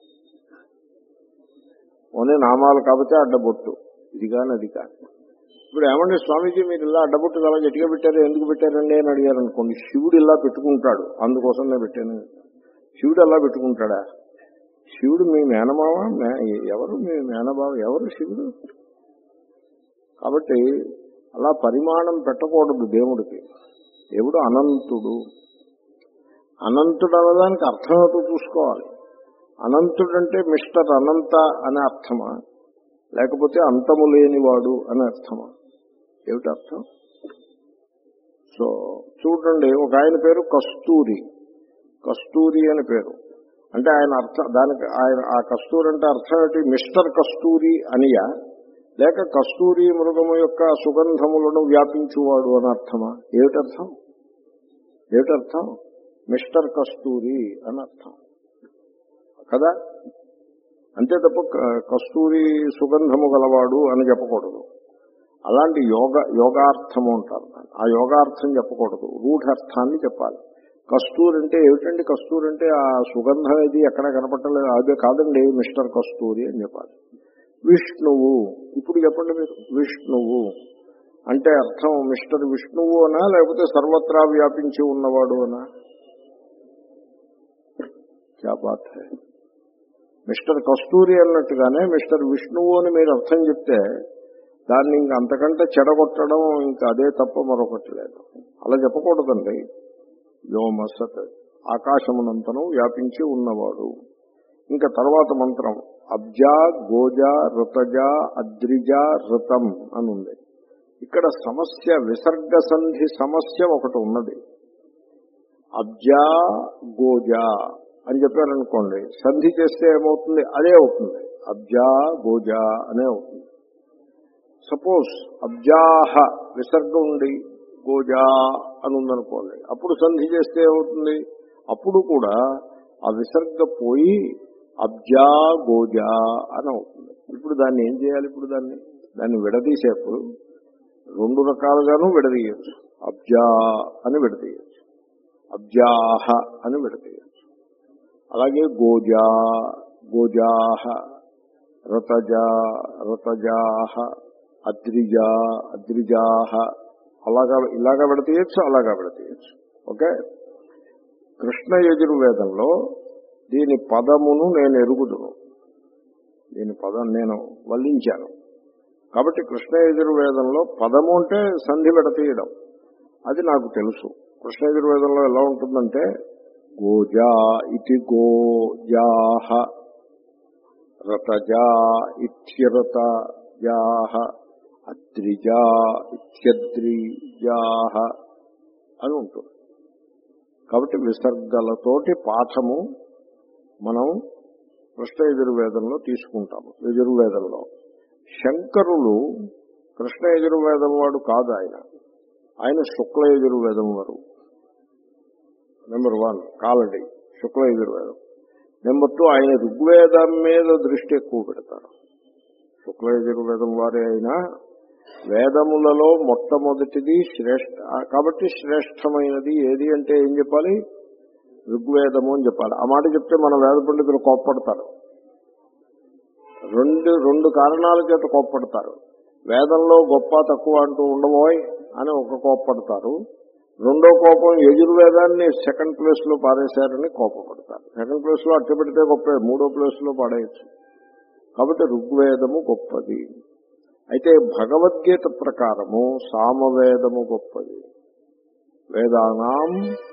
ఓనే నామాలు కాబట్టి అడ్డబొట్టు, ఇది కానీ అది కాదు. ఇప్పుడు ఏమంటే స్వామీజీ మీరు ఇలా అడ్డబొట్టు అలా గట్టిగా పెట్టారు, ఎందుకు పెట్టారండి అని అడిగారు అనుకోండి. శివుడు ఇలా పెట్టుకుంటాడు అందుకోసం నేను పెట్టాను. శివుడు అలా పెట్టుకుంటాడా? శివుడు మీ మేనమావ? ఎవరు మీ మేనబావ? ఎవరు శివుడు? కాబట్టి అలా పరిమాణం పెట్టకూడదు దేవుడికి. దేవుడు అనంతుడు. అనంతుడు అన్నదానికి అర్థం ఏమిటో చూసుకోవాలి. అనంతుడంటే మిస్టర్ అనంత అనే అర్థమా, లేకపోతే అంతము లేనివాడు అనే అర్థమా? ఏమిటి అర్థం? సో చూడండి, ఒక ఆయన పేరు కస్తూరి. కస్తూరి అని పేరు. అంటే ఆయన అర్థం దానికి ఆయన ఆ కస్తూరి అంటే అర్థం ఏంటి? మిస్టర్ కస్తూరి అనియా, లేక కస్తూరి మృగము యొక్క సుగంధములను వ్యాపించువాడు అని అర్థమా? ఏమిటర్థం? ఏమిటర్థం? మిస్టర్ కస్తూరి అని అర్థం కదా. అంతే తప్ప కస్తూరి సుగంధము గలవాడు అని చెప్పకూడదు. అలాంటి యోగ యోగార్థము అంటారు. ఆ యోగార్థం చెప్పకూడదు, రూఢార్థాన్ని చెప్పాలి. కస్తూరి అంటే ఏమిటండి? కస్తూరి అంటే ఆ సుగంధం ఇది ఎక్కడ కనపట్టలేదు, అదే కాదండి, మిస్టర్ కస్తూరి అని చెప్పాలి. విష్ణువు, ఇప్పుడు చెప్పండి మీరు, విష్ణువు అంటే అర్థం మిస్టర్ విష్ణువు అనా, లేకపోతే సర్వత్రా వ్యాపించి ఉన్నవాడు అనా? క్యా బాత్ హై. మిస్టర్ కస్తూరి అన్నట్టుగానే మిస్టర్ విష్ణువు అని మీరు అర్థం చెప్తే దాన్ని ఇంక అంతకంటే చెడగొట్టడం ఇంకా అదే తప్ప మరొకటి లేదు. అలా చెప్పకూడదండి. వ్యోమసత్, ఆకాశమునంతను వ్యాపించి ఉన్నవాడు. ఇంకా తర్వాత మంత్రం అబ్జా గోజ ఋతజ అద్రిజ ఋతం అని ఉంది. ఇక్కడ సమస్య, విసర్గ సంధి సమస్య ఒకటి ఉన్నది. అబ్జా గోజా అని చెప్పారనుకోండి, సంధి చేస్తే ఏమవుతుంది? అదే అవుతుంది, అబ్జా గోజా అనే అవుతుంది. సపోజ్ అబ్జాహ విసర్గ ఉండి గోజా అని ఉందనుకోండి, అప్పుడు సంధి చేస్తే ఏమవుతుంది? అప్పుడు కూడా ఆ విసర్గ పోయి అబ్జా గోజా అని అవుతుంది. ఇప్పుడు దాన్ని ఏం చేయాలి? ఇప్పుడు దాన్ని దాన్ని విడదీసేప్పుడు రెండు రకాలుగాను విడదీయచ్చు. అబ్జా అని విడదీయచ్చు, అబ్జాహ అని విడదీయచ్చు. అలాగే గోజా గోజాహ, రతజా రతజాహ, అద్రిజా అద్రిజాహ, అలాగా ఇలాగా విడతీయచ్చు, అలాగా విడతీయచ్చు. ఓకే. కృష్ణ యజుర్వేదంలో దీని పదమును నేను ఎరుగుదును, దీని పదం నేను వల్లించాను. కాబట్టి కృష్ణ యజుర్వేదంలో పదము అంటే సంధి విడతీయడం, అది నాకు తెలుసు. కృష్ణ యజుర్వేదంలో ఎలా ఉంటుందంటే గోజా ఇతి గోజాహ, రతజా ఇత్యరతజాహ, అద్రిజా ఇత్యద్రిజాహ అని ఉంటుంది. కాబట్టి విసర్గలతోటి పాఠము మనం కృష్ణ యజుర్వేదంలో తీసుకుంటాము. యజుర్వేదంలో శంకరులు కృష్ణ యజుర్వేదం వాడు కాదు, ఆయన ఆయన శుక్ల యజుర్వేదం వారు. నెంబర్ వన్ కాలడి శుక్ల యజుర్వేదం. నెంబర్ టూ ఆయన ఋగ్వేదం మీద దృష్టి ఎక్కువ పెడతారు. శుక్ల యజుర్వేదం వారే అయినా వేదములలో మొట్టమొదటిది శ్రేష్ఠ, కాబట్టి శ్రేష్టమైనది ఏది అంటే ఏం చెప్పాలి? ఋగ్వేదము అని చెప్పాలి. ఆ మాట చెప్తే మన వేద పండితులు కోప్పడతారు. రెండు రెండు కారణాల చేత కోప్పడతారు. వేదంలో గొప్ప తక్కువ అంటూ ఉండబోయ్ అని ఒక కోప్పడతారు. రెండో కోపం యజుర్వేదాన్ని సెకండ్ ప్లేస్ లో పారేశారని కోపపడతారు. సెకండ్ ప్లేస్ లో అట్ట పెడితే గొప్ప, మూడో ప్లేస్ లో పాడేయచ్చు. కాబట్టి ఋగ్వేదము గొప్పది. అయితే భగవద్గీత ప్రకారము సామవేదము గొప్పది. వేదానాం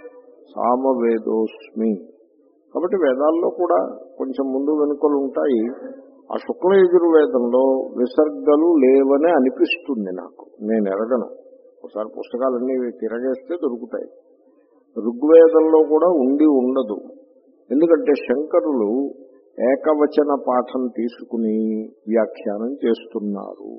సామవేదోస్మి. కాబట్టి వేదాల్లో కూడా కొంచెం ముందు వెనుకలు ఉంటాయి. ఆ శుక్ల యజుర్వేదంలో విసర్గలు లేవనే అనిపిస్తుంది నాకు, నేను ఎరగను. ఒకసారి పుస్తకాలన్నీ తిరగేస్తే దొరుకుతాయి. ఋగ్వేదంలో కూడా ఉండి ఉండదు. ఎందుకంటే శంకరులు ఏకవచన పాఠం తీసుకుని వ్యాఖ్యానం చేస్తున్నారు.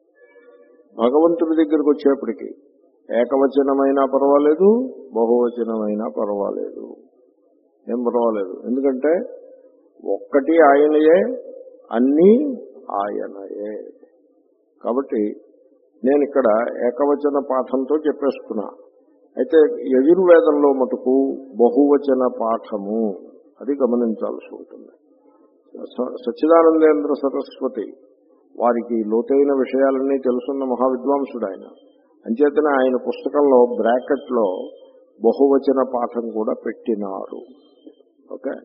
భగవంతుడి దగ్గరికి వచ్చేప్పటికి ఏకవచనమైనా పర్వాలేదు, బహువచనమైనా పర్వాలేదు, ఏం పర్వాలేదు. ఎందుకంటే ఒక్కటి ఆయనయే, అన్నీ ఆయనయే. కాబట్టి నేను ఇక్కడ ఏకవచన పాఠంతో చెప్పేస్తున్నా. అయితే యజుర్వేదంలో మటుకు బహువచన పాఠము, అది గమనించాల్సి ఉంటుంది. సచ్చిదానందేంద్ర సరస్వతి వారికి లోతైన విషయాలన్నీ తెలుసున్న మహావిద్వాంసుడు ఆయన. అంచేతనే ఆయన పుస్తకంలో బ్రాకెట్ లో బహువచన పాఠం కూడా పెట్టినారు. ఓకే.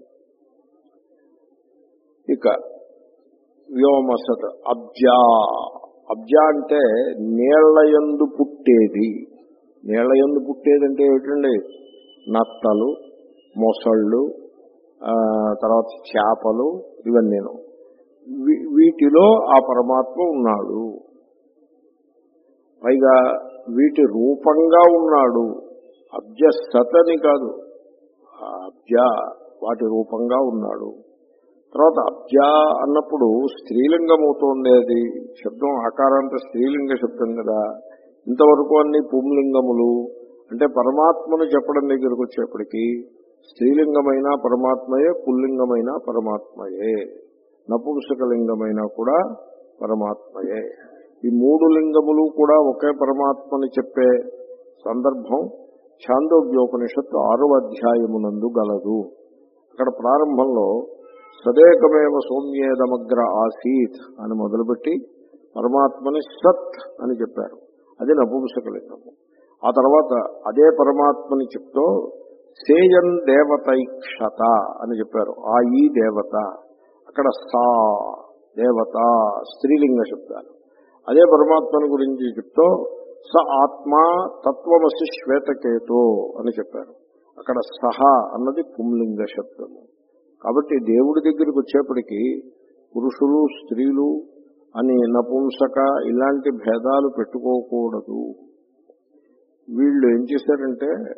ఇక వ్యోమసత్ అబ్జా. అబ్జా అంటే నీళ్లయందు పుట్టేది. నీళ్లయందు పుట్టేది అంటే ఏమిటండి? నత్తలు, మొసళ్ళు, తర్వాత చేపలు, ఇవన్నీను. వీటిలో ఆ పరమాత్మ ఉన్నాడు. పైగా వీటి రూపంగా ఉన్నాడు. అబ్జ సతని కాదు, అబ్జ వాటి రూపంగా ఉన్నాడు. తర్వాత అబ్జ అన్నప్పుడు స్త్రీలింగం అవుతోంది. అది శబ్దం ఆకారాంత స్త్రీలింగ శబ్దం కదా. ఇంతవరకు అన్ని పుంలింగములు. అంటే పరమాత్మను చెప్పడం దగ్గరకు వచ్చేప్పటికీ స్త్రీలింగమైన పరమాత్మయే, పుల్లింగమైన పరమాత్మయే, నపుంసకలింగమైన కూడా పరమాత్మయే. ఈ మూడు లింగములు కూడా ఒకే పరమాత్మని చెప్పే సందర్భం ఛాందోగ్యోపనిషత్తు ఆరవ అధ్యాయమునందు గలదు. అక్కడ ప్రారంభంలో సదేకమేవ సౌమ్యేదమగ్ర ఆసీత్ అని మొదలుపెట్టి పరమాత్మని సత్ అని చెప్పారు. అది నపుంసకలింగము. ఆ తర్వాత అదే పరమాత్మని చెప్తూ సేయన్ దేవతైక్షత అని చెప్పారు. ఆ ఈ దేవత, అక్కడ సా దేవత స్త్రీలింగ శబ్దాలు. అదే పరమాత్మని గురించి చెప్తూ స ఆత్మా తత్వమసి శ్వేతకేతో అని చెప్పారు. అక్కడ సహ అన్నది పుంలింగ శబ్దము. కాబట్టి దేవుడి దగ్గరికి వచ్చేప్పటికీ పురుషులు స్త్రీలు అని నపుంసక ఇలాంటి భేదాలు పెట్టుకోకూడదు. వీళ్ళు ఏం చేశారంటే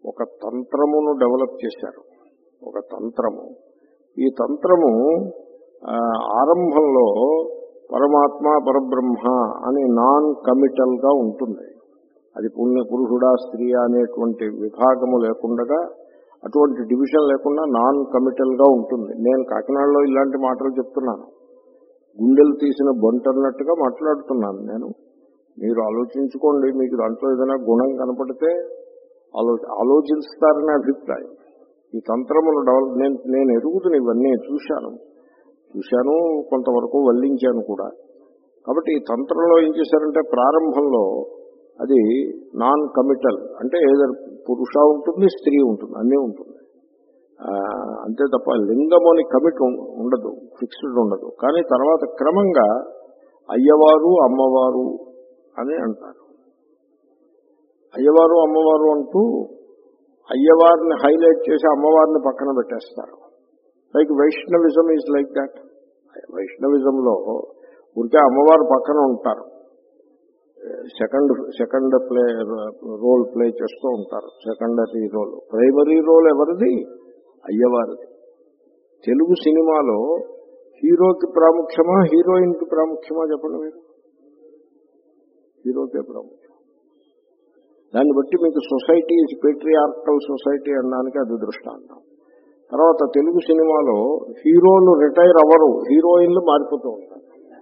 ఒక తంత్రమును డెవలప్ చేశారు. ఒక తంత్రము. ఈ తంత్రము ఆరంభంలో పరమాత్మ పరబ్రహ్మ అని నాన్ కమిటల్ గా ఉంటుంది. అది పుణ్య పురుషుడా స్త్రీయా అనేటువంటి విభాగము లేకుండా, అటువంటి డివిజన్ లేకుండా నాన్ కమిటల్ గా ఉంటుంది. నేను కాకినాడలో ఇలాంటి మాటలు చెప్తున్నాను, గుండెలు తీసిన బంటన్నట్టుగా మాట్లాడుతున్నాను నేను. మీరు ఆలోచించుకోండి, మీకు దాంట్లో ఏదైనా గుణం కనపడితే ఆలో ఆలోచిస్తారనే అభిప్రాయం. ఈ తంత్రమును డెవలప్ నేను నేను ఎరుగుతున్న ఇవన్నీ చూశాను చూశాను కొంతవరకు వల్లించాను కూడా. కాబట్టి ఈ తంత్రంలో ఏం చేశారంటే ప్రారంభంలో అది నాన్ కమిటల్, అంటే ఏదో పురుష ఉంటుంది, స్త్రీ ఉంటుంది, అన్నీ ఉంటుంది. అంతే తప్ప లింగం అని కమిట్ ఉండదు, ఫిక్స్డ్ ఉండదు. కానీ తర్వాత క్రమంగా అయ్యవారు అమ్మవారు అని అంటారు. అయ్యవారు అమ్మవారు అంటూ అయ్యవారిని హైలైట్ చేసి అమ్మవారిని పక్కన పెట్టేస్తారు. Like Vaishnavism is like that. వైష్ణవిజంలో ఊరికే అమ్మవారు పక్కన ఉంటారు, second second play role play చేస్తూ ఉంటారు. సెకండరీ రోల్, ప్రైమరీ రోల్ ఎవరిది? అయ్యవారిది. తెలుగు సినిమాలో హీరోకి ప్రాముఖ్యమా హీరోయిన్కి ప్రాముఖ్యమా చెప్పండి మీరు? హీరోకే ప్రాముఖ్యం. దాన్ని బట్టి మీకు సొసైటీ ఈజ్ పేట్రియార్కల్ సొసైటీ అనడానికి అది దృష్టాంతం. తర్వాత తెలుగు సినిమాలో హీరోలు రిటైర్ అవ్వరు, హీరోయిన్లు మారిపోతూ ఉంటారు.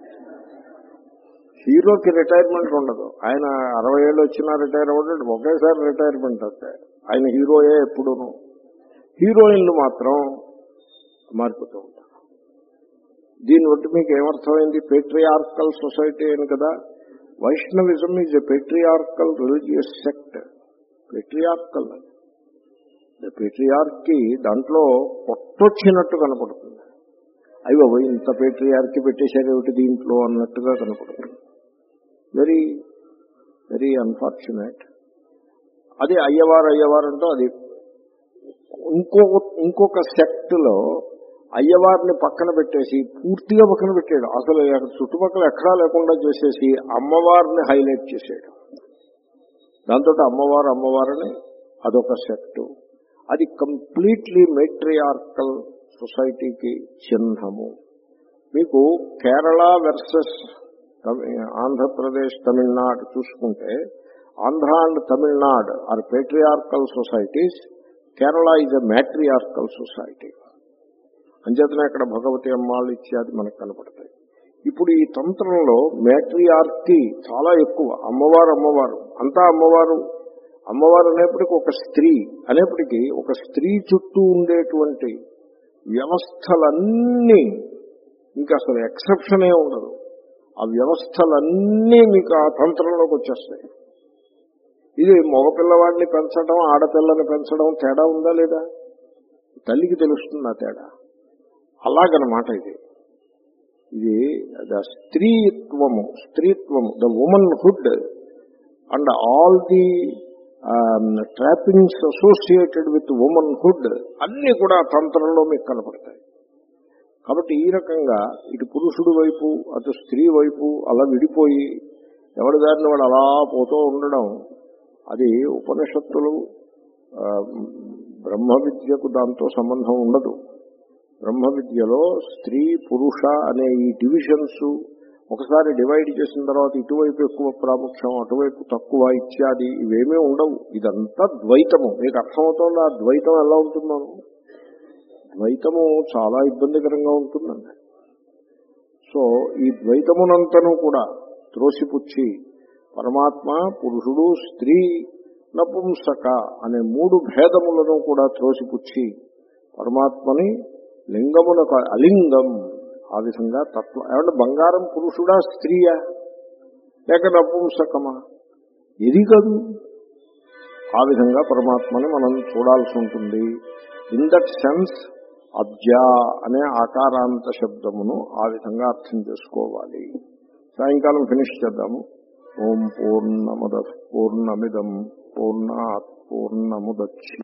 హీరోకి రిటైర్మెంట్ ఉండదు. ఆయన అరవై ఏళ్ళు వచ్చినా రిటైర్ అవ్వడం, ఒకేసారి రిటైర్మెంట్ అవుతాయి. ఆయన హీరోయే ఎప్పుడూను. హీరోయిన్లు మాత్రం మారిపోతూ ఉంటారు. దీన్ని బట్టి మీకు ఏమర్థమైంది? పేట్రియార్కల్ సొసైటీ అని కదా. Vaishnavism is a patriarchal religious sect. Patriarchal patriarchy దాంట్లో పొట్టొచ్చినట్టు కనపడుతుంది. అయ్యో ఇంత పేట్రియార్కి పెట్టేశారు ఏమిటి దీంట్లో అన్నట్టుగా కనపడుతుంది. Very very unfortunate. అది అయ్యవారు అయ్యవారు అంటూ అది ఇంకొక ఇంకొక సెక్ట్లో అయ్యవారిని పక్కన పెట్టేసి పూర్తిగా పక్కన పెట్టాడు. అసలు చుట్టుపక్కల ఎక్కడా లేకుండా చేసేసి అమ్మవారిని హైలైట్ చేసాడు. దాంతో అమ్మవారు అమ్మవారిని అదొక సెక్టు. అది కంప్లీట్లీ మెట్రియార్కల్ సొసైటీకి చిహ్నము. మీకు కేరళ వర్సెస్ ఆంధ్రప్రదేశ్ తమిళనాడు చూసుకుంటే, Andhra and Tamil Nadu are patriarchal societies, Kerala is a matriarchal society. అంచేతనే ఇక్కడ భగవతి అమ్మాళ్ళు ఇత్యాది మనకు కనపడతాయి. ఇప్పుడు ఈ తంత్రంలో మ్యాట్రియార్కీ చాలా ఎక్కువ. అమ్మవారు అమ్మవారు అంతా అమ్మవారు. అమ్మవారు అనేప్పటికీ ఒక స్త్రీ అనేప్పటికీ ఒక స్త్రీ చుట్టూ ఉండేటువంటి వ్యవస్థలన్నీ ఇంకా అసలు ఎక్సెప్షనే ఉండదు. ఆ వ్యవస్థలన్నీ మీకు ఆ తంత్రంలోకి వచ్చేస్తాయి. ఇది మగపిల్లవాడిని పెంచడం ఆడపిల్లని పెంచడం తేడా ఉందా లేదా? తల్లికి తెలుస్తుంది ఆ తేడా. అలాగనమాట ఇది. ఇది ద స్త్రీత్వము స్త్రీత్వము the womanhood and all the trappings associated with womanhood అన్నీ కూడా తంత్రంలో మీకు కనపడతాయి. కాబట్టి ఈ రకంగా ఇటు పురుషుడి వైపు అటు స్త్రీ వైపు అలా విడిపోయి ఎవరి దారిని వాడు అలా పోతూ ఉండడం, అది ఉపనిషత్తులు బ్రహ్మ విద్యకు దాంతో సంబంధం ఉండదు. బ్రహ్మ విద్యలో స్త్రీ పురుష అనే ఈ డివిజన్స్ ఒకసారి డివైడ్ చేసిన తర్వాత ఇటువైపు ఎక్కువ ప్రాముఖ్యం అటువైపు తక్కువ ఇత్యాది ఇవేమీ ఉండవు. ఇదంతా ద్వైతము. మీకు అర్థమవుతుంది ఆ ద్వైతం ఎలా ఉంటుందో? ద్వైతము చాలా ఇబ్బందికరంగా ఉంటుందండి. సో ఈ ద్వైతమునంతను కూడా త్రోసిపుచ్చి పరమాత్మ పురుషుడు స్త్రీ నపుంసక అనే మూడు భేదములను కూడా త్రోసిపుచ్చి పరమాత్మని లింగమునకు అలింగం ఆ విధంగా తత్వ ఏమంటే బంగారం పురుషుడా స్త్రీయా లేక నపుంసకమా? ఇది కాదు. ఆ విధంగా పరమాత్మని మనం చూడాల్సి ఉంటుంది. ఇన్ దట్ సెన్స్ అబ్జా అనే ఆకారాంత శబ్దమును ఆ విధంగా అర్థం చేసుకోవాలి. సాయంకాలం ఫినిష్ చేద్దాము. ఓం పూర్ణమద పూర్ణమిదం పూర్ణాత్ పూర్ణముదచ్చి